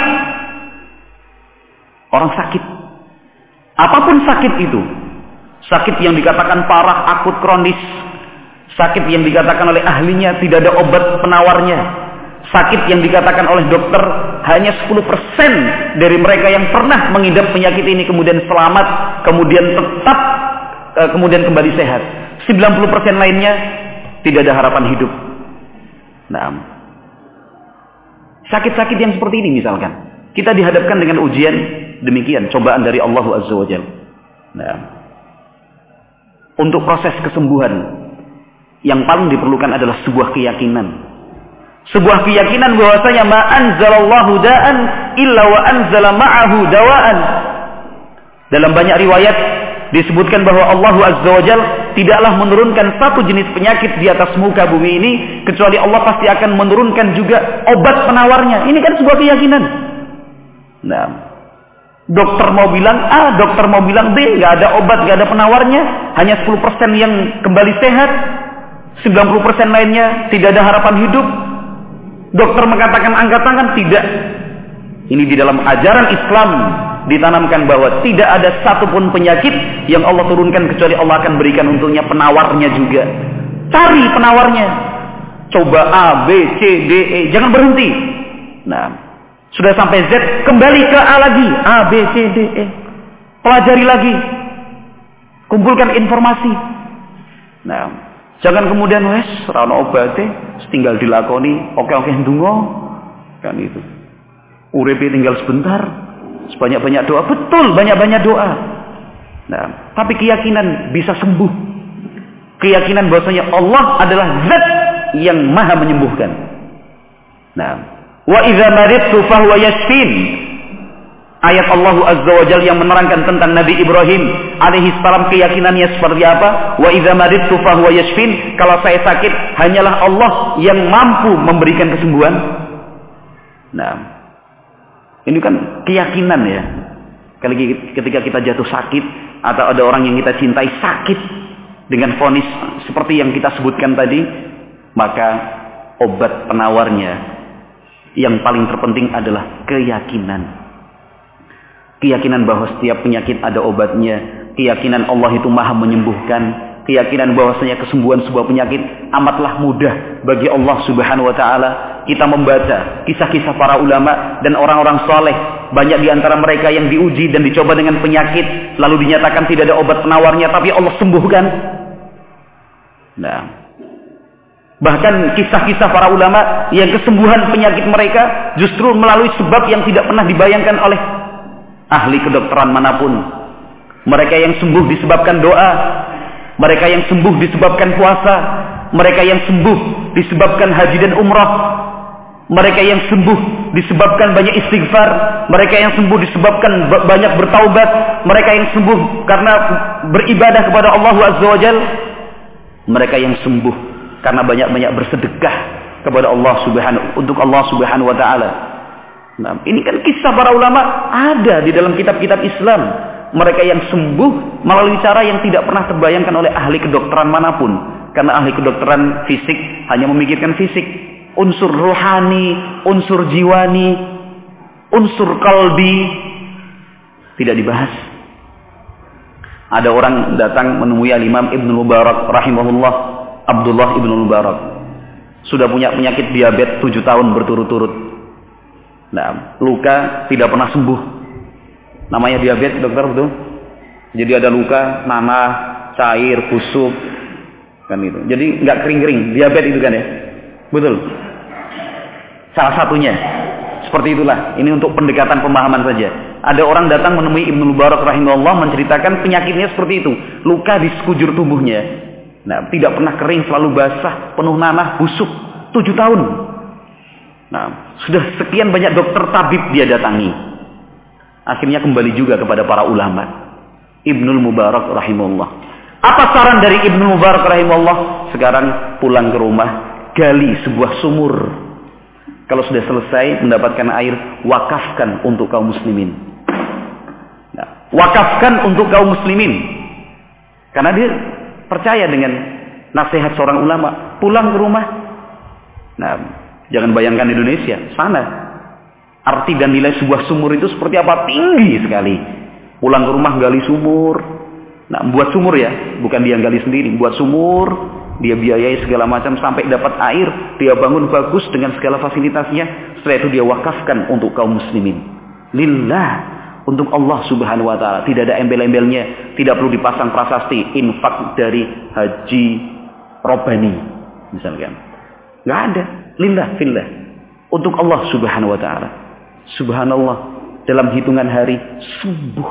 sakit, apapun sakit itu, sakit yang dikatakan parah, akut, kronis, sakit yang dikatakan oleh ahlinya tidak ada obat penawarnya, sakit yang dikatakan oleh dokter hanya 10% dari mereka yang pernah mengidap penyakit ini kemudian selamat, kemudian tetap kemudian kembali sehat. 90% lainnya tidak ada harapan hidup. Nah, sakit-sakit yang seperti ini misalkan, kita dihadapkan dengan ujian demikian, cobaan dari Allah Azza wa Jalla. Nah, untuk proses kesembuhan yang paling diperlukan adalah sebuah keyakinan. Sebuah keyakinan bahwasanya ma anzalallahu da'an illa wa anzala ma'ahu dawa'an. Dalam banyak riwayat disebutkan bahwa Allah Azza wa Jalla tidaklah menurunkan satu jenis penyakit di atas muka bumi ini kecuali Allah pasti akan menurunkan juga obat penawarnya. Ini kan sebuah keyakinan. Nah, dokter mau bilang A, dokter mau bilang B, nggak ada obat, nggak ada penawarnya, hanya 10% yang kembali sehat, 90% lainnya tidak ada harapan hidup. Dokter mengatakan angkat tangan, tidak. Ini di dalam ajaran Islam ditanamkan bahwa tidak ada satupun penyakit yang Allah turunkan kecuali Allah akan berikan untuknya penawarnya juga. Cari penawarnya. Coba A, B, C, D, E, jangan berhenti. Nah, sudah sampai Z, kembali ke A lagi. A, B, C, D, E. Pelajari lagi. Kumpulkan informasi. Nah, jangan kemudian wes rano obate tinggal dilakoni oke ndonga kan itu. Uripe tinggal sebentar, sebanyak-banyak doa, betul banyak-banyak doa. Nah, tapi keyakinan bisa sembuh. Keyakinan bahwasanya Allah adalah zat yang maha menyembuhkan. Nah, wa idza maridtu fahuwa yashfin. Ayat Allah Azza wa Jalla yang menerangkan tentang Nabi Ibrahim alaihi salam keyakinannya seperti apa? Wa idza maridtu fahuwa yashfin. Kalau saya sakit, hanyalah Allah yang mampu memberikan kesembuhan. Nah, ini kan keyakinan ya. Ketika kita jatuh sakit atau ada orang yang kita cintai sakit dengan vonis seperti yang kita sebutkan tadi, maka obat penawarnya yang paling terpenting adalah keyakinan. Keyakinan bahwa setiap penyakit ada obatnya, keyakinan Allah itu maha menyembuhkan, keyakinan bahwasanya kesembuhan sebuah penyakit amatlah mudah bagi Allah Subhanahu wa taala. Kita membaca kisah-kisah para ulama dan orang-orang saleh, banyak di antara mereka yang diuji dan dicoba dengan penyakit lalu dinyatakan tidak ada obat penawarnya tapi Allah sembuhkan. Nah, bahkan kisah-kisah para ulama yang kesembuhan penyakit mereka justru melalui sebab yang tidak pernah dibayangkan oleh ahli kedokteran manapun. Mereka yang sembuh disebabkan doa, mereka yang sembuh disebabkan puasa, mereka yang sembuh disebabkan haji dan umrah, mereka yang sembuh disebabkan banyak istighfar, mereka yang sembuh disebabkan banyak bertaubat, mereka yang sembuh karena beribadah kepada Allah Azza wa Jalla, mereka yang sembuh karena banyak-banyak bersedekah kepada Allah untuk Allah Subhanahu wa taala. Nah, ini kan kisah para ulama ada di dalam kitab-kitab Islam. Mereka yang sembuh melalui cara yang tidak pernah terbayangkan oleh ahli kedokteran manapun. Karena ahli kedokteran fisik hanya memikirkan fisik. Unsur rohani, unsur jiwani, unsur kalbi tidak dibahas. Ada orang datang menemui Imam Ibnu Mubarak rahimahullah, Abdullah Ibnu Mubarak. Sudah punya penyakit diabetes 7 tahun berturut-turut. Nah, luka tidak pernah sembuh. Namanya diabetes, dokter, betul? Jadi ada luka, nanah, cair, busuk, kan itu. Jadi nggak kering-kering, diabetes itu kan ya, betul. Salah satunya seperti itulah. Ini untuk pendekatan pemahaman saja. Ada orang datang menemui Ibnu Mubarak rahimahullah menceritakan penyakitnya seperti itu, luka di sekujur tubuhnya. Nah, tidak pernah kering, selalu basah, penuh nanah, busuk, 7 tahun. Nah, sudah sekian banyak dokter tabib dia datangi. Akhirnya kembali juga kepada para ulama. Ibnu Mubarak rahimahullah. Apa saran dari Ibnu Mubarak rahimahullah? Sekarang pulang ke rumah, gali sebuah sumur. Kalau sudah selesai mendapatkan air, wakafkan untuk kaum muslimin. Nah, wakafkan untuk kaum muslimin. Karena dia percaya dengan nasihat seorang ulama. Pulang ke rumah. Nah, jangan bayangkan Indonesia, sana. Arti dan nilai sebuah sumur itu seperti apa? Tinggi sekali. Pulang ke rumah gali sumur. Nah, buat sumur ya, bukan dia gali sendiri. Buat sumur, dia biayai segala macam sampai dapat air. Dia bangun bagus dengan segala fasilitasnya. Setelah itu dia wakafkan untuk kaum muslimin. Lillah, untuk Allah subhanahu wa ta'ala. Tidak ada embel-embelnya. Tidak perlu dipasang prasasti. Infak dari Haji Robani, misalkan. Nggak ada. Lillah, fillah. Untuk Allah subhanahu wa ta'ala. Subhanallah. Dalam hitungan hari, sembuh.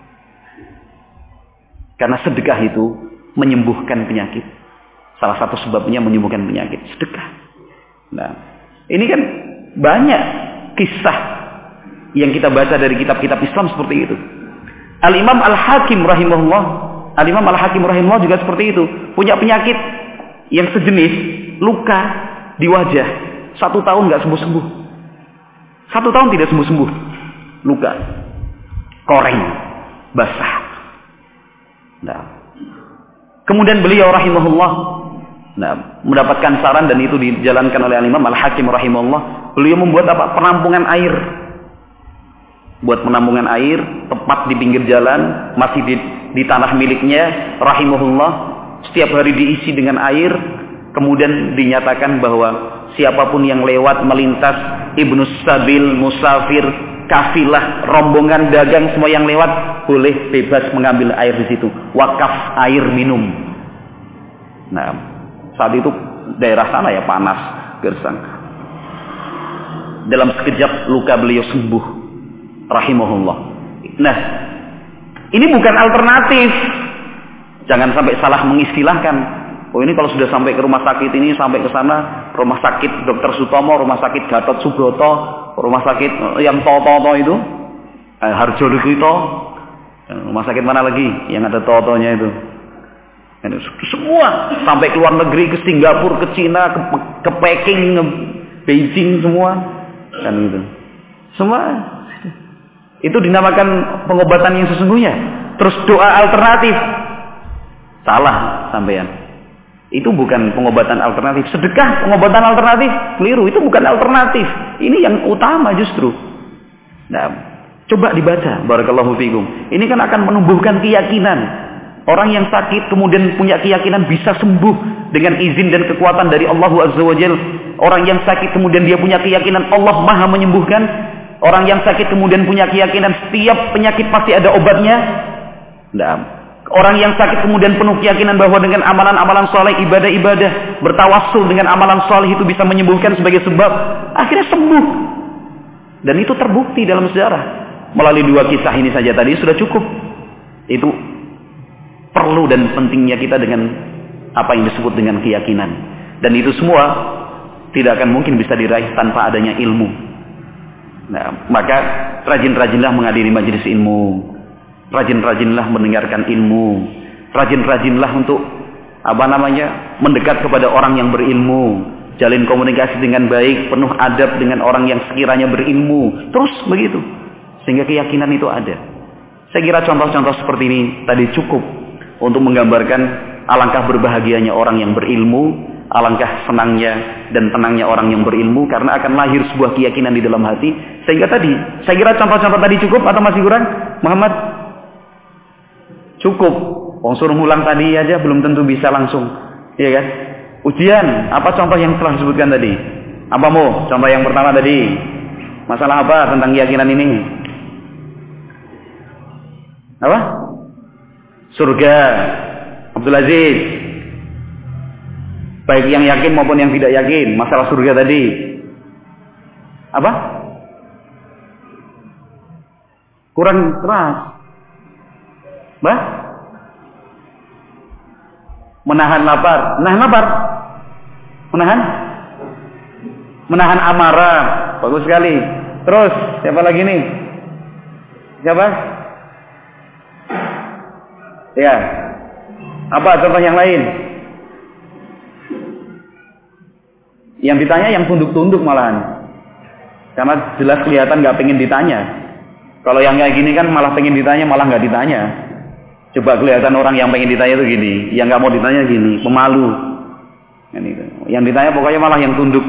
Karena sedekah itu menyembuhkan penyakit. Salah satu sebabnya menyembuhkan penyakit. Sedekah. Nah, ini kan banyak kisah yang kita baca dari kitab-kitab Islam seperti itu. Al-Imam Al-Hakim rahimahullah. Al-Imam Al-Hakim rahimahullah juga seperti itu. Punya penyakit yang sejenis luka di wajah. 1 tahun nggak sembuh-sembuh. 1 tahun tidak sembuh-sembuh. Luka. Koreng. Basah. Nah. Kemudian beliau rahimahullah mendapatkan saran dan itu dijalankan oleh Al-Imam Al-Hakim rahimahullah. Beliau membuat apa? Penampungan air. Buat penampungan air tepat di pinggir jalan, masih di tanah miliknya rahimahullah. Setiap hari diisi dengan air, kemudian dinyatakan bahwa siapapun yang lewat melintas, ibnu sabil, musafir, kafilah, rombongan dagang, semua yang lewat boleh bebas mengambil air di situ. Wakaf air minum. Nah, saat itu daerah sana ya panas, gersang. Dalam sekejap luka beliau sembuh, rahimahullah. Nah, ini bukan alternatif. Jangan sampai salah mengistilahkan. Oh, ini kalau sudah sampai ke rumah sakit ini, sampai ke sana, rumah sakit Dr. Sutomo, rumah sakit Gatot Subroto, rumah sakit yang Toto itu, Harjo Lukito, rumah sakit mana lagi yang ada Totonya itu. Semua sampai ke luar negeri, ke Singapura, ke Cina, ke Peking, ke Beijing semua, kan gitu. Semua itu dinamakan pengobatan yang sesungguhnya. Terus doa alternatif, salah sampean. Itu bukan pengobatan alternatif. Sedekah pengobatan alternatif, keliru. Itu bukan alternatif. Ini yang utama justru. Nah, coba dibaca. Barakallahu fikum. Ini kan akan menumbuhkan keyakinan. Orang yang sakit kemudian punya keyakinan bisa sembuh dengan izin dan kekuatan dari Allah Azza wa Jalla. Orang yang sakit kemudian dia punya keyakinan Allah Maha menyembuhkan. Orang yang sakit kemudian punya keyakinan setiap penyakit pasti ada obatnya. Nah, orang yang sakit kemudian penuh keyakinan bahwa dengan amalan-amalan soleh, ibadah-ibadah, bertawassul dengan amalan soleh itu bisa menyembuhkan sebagai sebab. Akhirnya sembuh. Dan itu terbukti dalam sejarah. Melalui 2 kisah ini saja tadi sudah cukup. Itu perlu dan pentingnya kita dengan apa yang disebut dengan keyakinan. Dan itu semua tidak akan mungkin bisa diraih tanpa adanya ilmu. Nah, maka rajin-rajinlah menghadiri majelis ilmu. Rajin-rajinlah mendengarkan ilmu. Rajin-rajinlah untuk mendekat kepada orang yang berilmu. Jalin komunikasi dengan baik, penuh adab dengan orang yang sekiranya berilmu. Terus begitu. Sehingga keyakinan itu ada. Saya kira contoh-contoh seperti ini tadi cukup untuk menggambarkan alangkah berbahagianya orang yang berilmu, alangkah senangnya dan tenangnya orang yang berilmu karena akan lahir sebuah keyakinan di dalam hati. Sehingga tadi, saya kira contoh-contoh tadi cukup atau masih kurang? Muhammad? Cukup. Suruh ngulang tadi aja belum tentu bisa langsung. Iya kan? Ujian, apa contoh yang telah disebutkan tadi? Apa mau? Contoh yang pertama tadi. Masalah apa tentang keyakinan ini? Apa? Surga. Abdul Aziz. Baik yang yakin maupun yang tidak yakin. Masalah surga tadi. Apa? Kurang keras. Bah? Menahan lapar. Menahan lapar? Menahan amarah. Bagus sekali. Terus, siapa lagi nih? Siapa? Ya. Apa contoh yang lain? Yang ditanya yang tunduk-tunduk malahan. Karena jelas kelihatan nggak pengen ditanya. Kalau yang kayak gini kan malah pengen ditanya, malah nggak ditanya. Coba kelihatan orang yang pengen ditanya itu gini, yang nggak mau ditanya gini, pemalu. Yang ditanya pokoknya malah yang tunduk.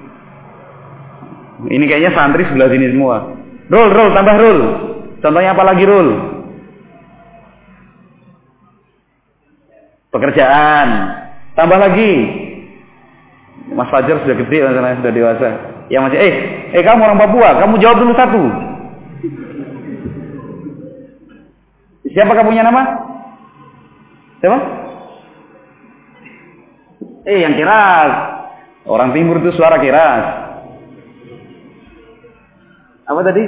Ini kayaknya santri sebelah sini semua. Rul, tambah rul. Contohnya apa lagi rul? Pekerjaan. Tambah lagi. Mas Fajar sudah gede, sudah dewasa. Yang masih, kamu orang Papua, kamu jawab dulu satu. Siapa kamu punya nama? Siapa? Yang keras. Orang timur itu suara keras. Apa tadi?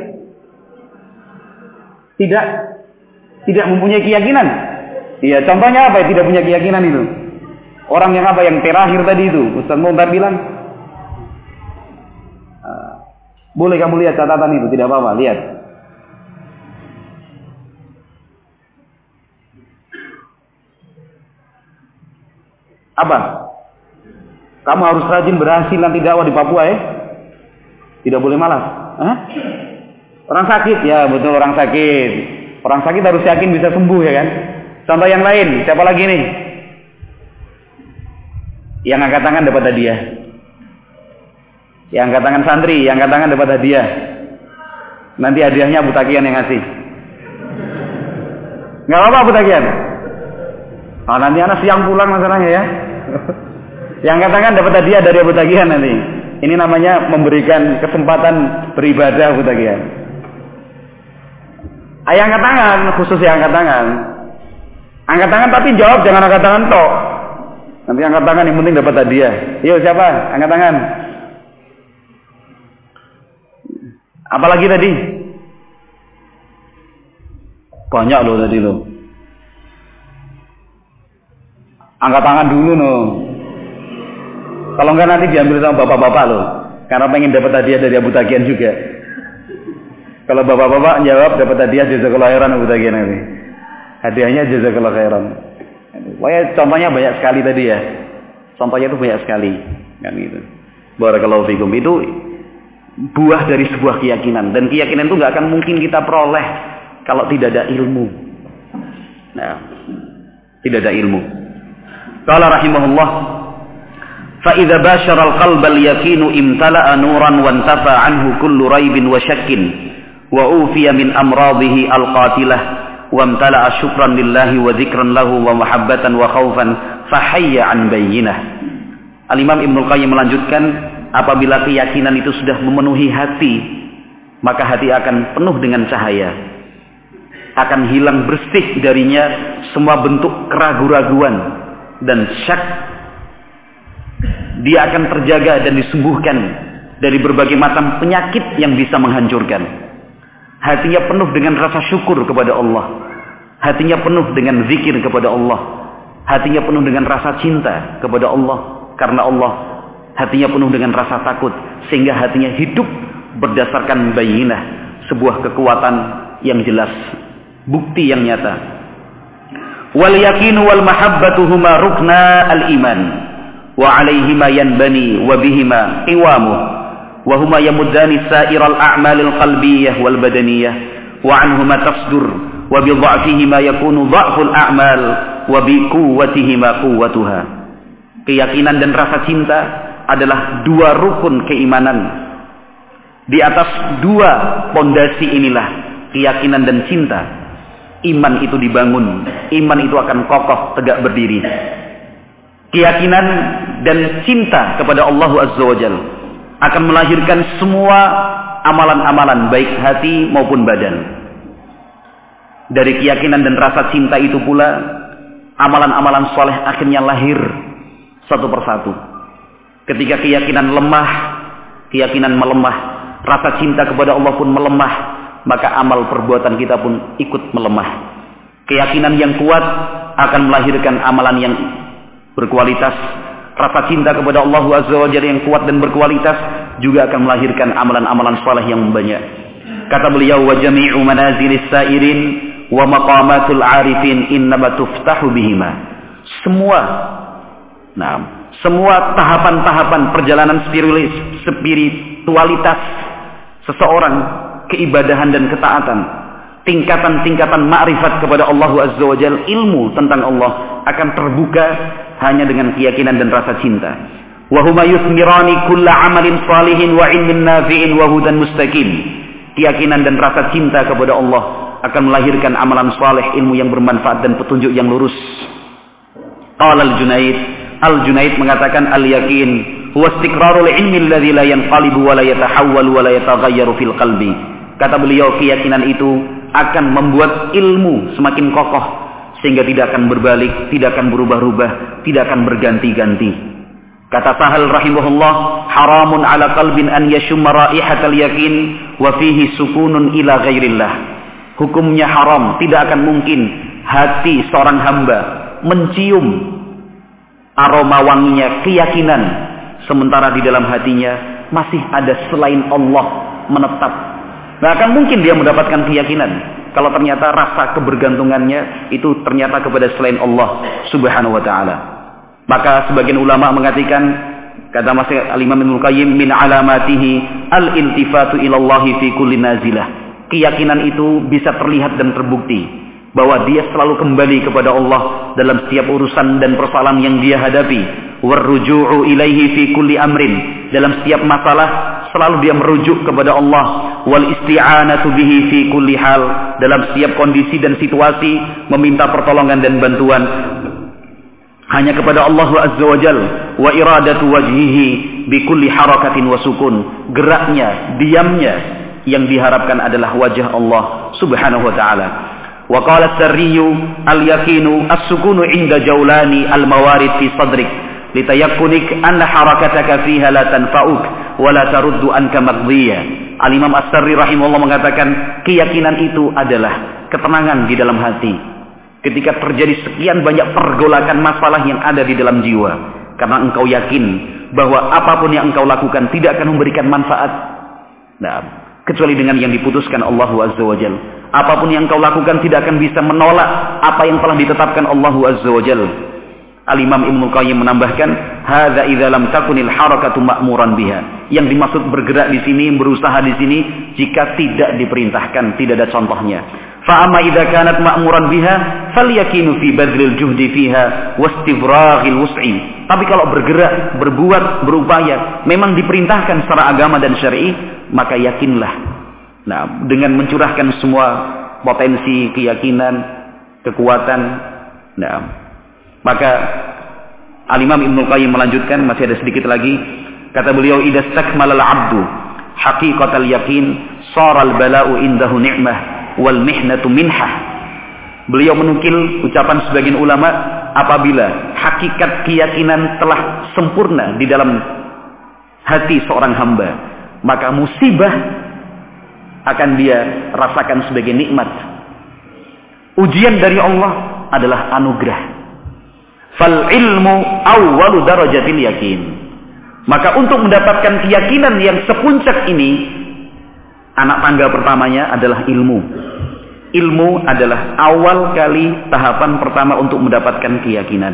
Tidak mempunyai keyakinan. Iya, contohnya apa? Tidak punya keyakinan itu. Orang yang apa? Yang terakhir tadi itu. Ustaz Montar bilang. Boleh kamu lihat catatan itu, tidak apa-apa, lihat. Apa? Kamu harus rajin berhasil nanti dakwah di Papua ya. Tidak boleh malas. Orang sakit, ya betul orang sakit. Orang sakit harus yakin bisa sembuh ya kan. Contoh yang lain, siapa lagi nih? Yang angkat tangan dapat hadiah. Yang angkat tangan santri, yang angkat tangan dapat hadiah. Nanti hadiahnya Abu Takian yang ngasih. Nggak apa-apa Abu Takian. Nanti anak siang pulang masalahnya ya. Yang angkat tangan dapat hadiah dari Abu Takian nanti. Ini namanya memberikan kesempatan beribadah Abu Takian. Ayo angkat tangan, khusus yang angkat tangan. Angkat tangan tapi jawab, jangan angkat tangan tok. Nanti angkat tangan yang penting dapat hadiah. Yuk siapa? Angkat tangan. Apalagi tadi? Banyak loh tadi loh. Angkat tangan dulu loh. Kalau enggak nanti diambil sama bapak-bapak loh. Karena pengen dapat hadiah dari Abu Takian juga. Kalau bapak-bapak jawab dapat hadiah jazakallahu khairan Abu Takian nanti. Hadiahnya jazakallahu khairan. Pokoknya contohnya banyak sekali tadi ya. Contohnya itu banyak sekali. Kan gitu. Barakallahu fikum. Itu buah dari sebuah keyakinan. Dan keyakinan itu nggak akan mungkin kita peroleh kalau tidak ada ilmu. Nah, tidak ada ilmu. Qala rahimahullah, fa idza bashara al-qalb al-yaqinu imtala'a nuran wa intafa anhu kullu raibin wa shakkin wa ufiya min amradihi al-qatilah wa imtala'a syukran lillahi wa dzikran lahu wa mahabbatan wa khaufan fa hayya an bayyinah. Al-Imam Ibnu Qayyim melanjutkan, apabila keyakinan itu sudah memenuhi hati, maka hati akan penuh dengan cahaya. Akan hilang bersih darinya semua bentuk keraguan-raguan dan syak. Dia akan terjaga dan disembuhkan dari berbagai macam penyakit yang bisa menghancurkan. Hatinya penuh dengan rasa syukur kepada Allah. Hatinya penuh dengan zikir kepada Allah. Hatinya penuh dengan rasa cinta kepada Allah. Karena Allah. Hatinya penuh dengan rasa takut, sehingga hatinya hidup berdasarkan bayinah, sebuah kekuatan yang jelas, bukti yang nyata. Wal yaqinu wal mahabbatu huma rukna al iman, wa alaihima yanbani wa bihima qiwamuh, wa huma yamuddani sa'iral a'malil qalbiyyah wal badaniyah, wa anhuma tasdur, wa bi dha'fihima yakunu dha'ful a'mal, wa bi quwwatihima quwwatuha. Keyakinan dan rasa cinta adalah dua rukun keimanan. Di atas dua pondasi inilah, keyakinan dan cinta, iman itu dibangun. Iman itu akan kokoh tegak berdiri. Keyakinan dan cinta kepada Allah Azza wa Jalla akan melahirkan semua amalan-amalan baik hati maupun badan. Dari keyakinan dan rasa cinta itu pula amalan-amalan soleh akhirnya lahir satu persatu. Ketika keyakinan lemah, keyakinan melemah, rasa cinta kepada Allah pun melemah, maka amal perbuatan kita pun ikut melemah. Keyakinan yang kuat akan melahirkan amalan yang berkualitas. Rasa cinta kepada Allah Azza wa Jalla yang kuat dan berkualitas juga akan melahirkan amalan-amalan saleh yang banyak. Kata beliau, wa jami'u manazilis sairin wa maqamatul arifin innama tuftahu bihima. Semua tahapan-tahapan perjalanan spiritualitas seseorang, keibadahan dan ketaatan, tingkatan-tingkatan ma'rifat kepada Allah Azza wa Jalla, ilmu tentang Allah akan terbuka hanya dengan keyakinan dan rasa cinta. Wa huma yuthmirani kulla amalin salihin wa ilmin nafi'in wa hudan mustaqim. Keyakinan dan rasa cinta kepada Allah akan melahirkan amalan saleh, ilmu yang bermanfaat dan petunjuk yang lurus. Qala Al-Junaid mengatakan al-yaqin huwa istiqrarul ilmi alladhi la yanqalibu wa la yatahawwalu wa la yataghayyaru fil qalbi. Kata beliau, keyakinan itu akan membuat ilmu semakin kokoh sehingga tidak akan berbalik, tidak akan berubah-ubah, tidak akan berganti-ganti. Kata Sahal rahimahullah, haramun ala qalbin an yashumma raihatal yakin wa fihi sukunun ila ghairillah. Hukumnya haram, tidak akan mungkin hati seorang hamba mencium aroma wanginya keyakinan sementara di dalam hatinya masih ada selain Allah menetap. Nggak akan mungkin dia mendapatkan keyakinan kalau ternyata rasa kebergantungannya itu ternyata kepada selain Allah Subhanahu wa taala. Maka sebagian ulama mengatakan, kata Masih Al-Imam Ibnu Qayyim, min alamatihi al-iltifatu ila Allah fi kulli nazilah. Keyakinan itu bisa terlihat dan terbukti bahwa dia selalu kembali kepada Allah dalam setiap urusan dan persoalan yang dia hadapi. Warruju'u ilaihi fi kulli amrin. Dalam setiap masalah selalu dia merujuk kepada Allah. Wal isti'anatu bihi fi kulli hal. Dalam setiap kondisi dan situasi meminta pertolongan dan bantuan hanya kepada Allah Azza wa Jal. Wa iradatu wajhihi bi kulli harakatin wa sukun. Geraknya, diamnya yang diharapkan adalah wajah Allah Subhanahu wa taala. Wa qala as-sarriyu al-yaqinu as-sukunu 'inda jawlani al-mawarid fi sadrik litayakkunik anna harakataka fiha la tanfa'uk wa la taruddu anka maqdiya. Al-Imam As-Sarri rahimahullah mengatakan, keyakinan itu adalah ketenangan di dalam hati ketika terjadi sekian banyak pergolakan masalah yang ada di dalam jiwa, karena engkau yakin bahwa apapun yang engkau lakukan tidak akan memberikan manfaat kecuali dengan yang diputuskan Allah Azza wa Jalla. Apapun yang engkau lakukan tidak akan bisa menolak apa yang telah ditetapkan Allah Azza wa Jalla. Al-Imam Ibnu Qayyim menambahkan, hadza idza lam takunil harakatu ma'muran biha. Yang dimaksud bergerak di sini, berusaha di sini jika tidak diperintahkan, tidak ada contohnya. Fa amma idza kanat ma'muran biha falyakinu fi badlil juhdi fiha wastibraghil wus'i. Tapi kalau bergerak, berbuat, berupaya memang diperintahkan secara agama dan syar'i, maka yakinlah. Dengan mencurahkan semua potensi, keyakinan, kekuatan. Maka Al-Imam Ibnu Qayyim melanjutkan, masih ada sedikit lagi. Kata beliau, idza stakmalal 'abdu haqiqatal yaqin saral bala'u indahu ni'mah wal mihnatu minhah. Beliau menukil ucapan sebagian ulama, apabila hakikat keyakinan telah sempurna di dalam hati seorang hamba, maka musibah akan dia rasakan sebagai nikmat. Ujian dari Allah adalah anugerah. Fal ilmu awwalu darajatil yakin. Maka untuk mendapatkan keyakinan yang sepuncak ini, anak tangga pertamanya adalah ilmu. Ilmu adalah awal kali tahapan pertama untuk mendapatkan keyakinan.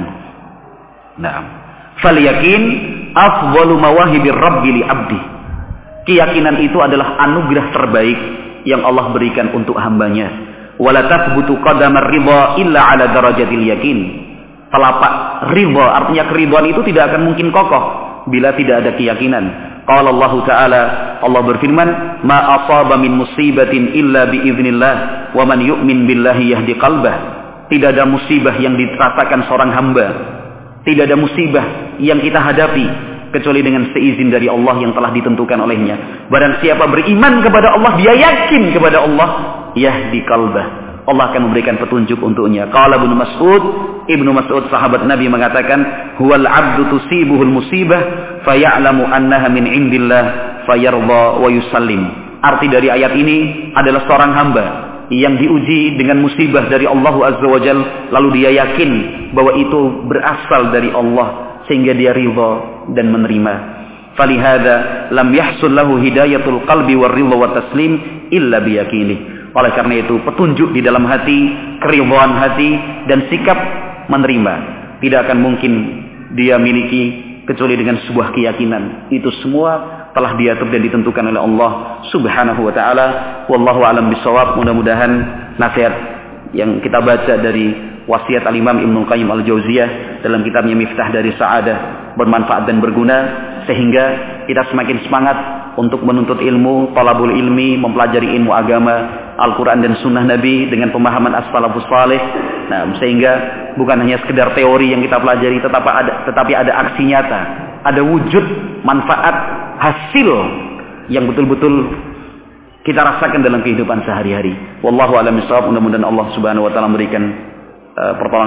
Fal yakin afdalu mawahibir rabbi li abdi. Keyakinan itu adalah anugerah terbaik yang Allah berikan untuk hambanya. Wala tathbutu qadamar ridha illa ala darajatil yakin. Telapak ridha, artinya keridhaan itu tidak akan mungkin kokoh bila tidak ada keyakinan. Qala Allah Ta'ala, Allah berfirman, ma asaba min musibatin illa biiznillah wa man yu'min billahi yahdi qalbah. Tidak ada musibah yang dirasakan seorang hamba, tidak ada musibah yang kita hadapi kecuali dengan seizin dari Allah yang telah ditentukan olehnya. Barang siapa beriman kepada Allah, dia yakin kepada Allah, yahdi qalbah, Allah akan memberikan petunjuk untuknya. Qala Ibnu Mas'ud sahabat Nabi mengatakan, huwal 'abdu tusibuhul musibah faya'lamu annaha min indillah fayarda wa yusallim. Arti dari ayat ini adalah seorang hamba yang diuji dengan musibah dari Allah Azza wa Jalla, lalu dia yakin bahwa itu berasal dari Allah sehingga dia ridha dan menerima. Falihada lam yahsul lahu hidayatul qalbi war ridha wa taslim illa biyaqini. Oleh karena itu, petunjuk di dalam hati, keridhaan hati dan sikap menerima tidak akan mungkin dia miliki kecuali dengan sebuah keyakinan. Itu semua telah diatur dan ditentukan oleh Allah Subhanahu wa taala. Wallahu a'lam bishawab. Mudah-mudahan nasihat yang kita baca dari wasiat Al-Imam Ibnu Qayyim Al-Jauziyah dalam kitabnya Miftah dari Sa'adah bermanfaat dan berguna, sehingga kita semakin semangat untuk menuntut ilmu, talabul ilmi, mempelajari ilmu agama, Al-Quran dan Sunnah Nabi dengan pemahaman as-salafus salih. Nah, sehingga bukan hanya sekedar teori yang kita pelajari, tetapi ada aksi nyata, ada wujud manfaat hasil yang betul-betul kita rasakan dalam kehidupan sehari-hari. Wallahu a'lam bishawab. Mudah-mudahan Allah Subhanahu wa taala memberikan pertolongan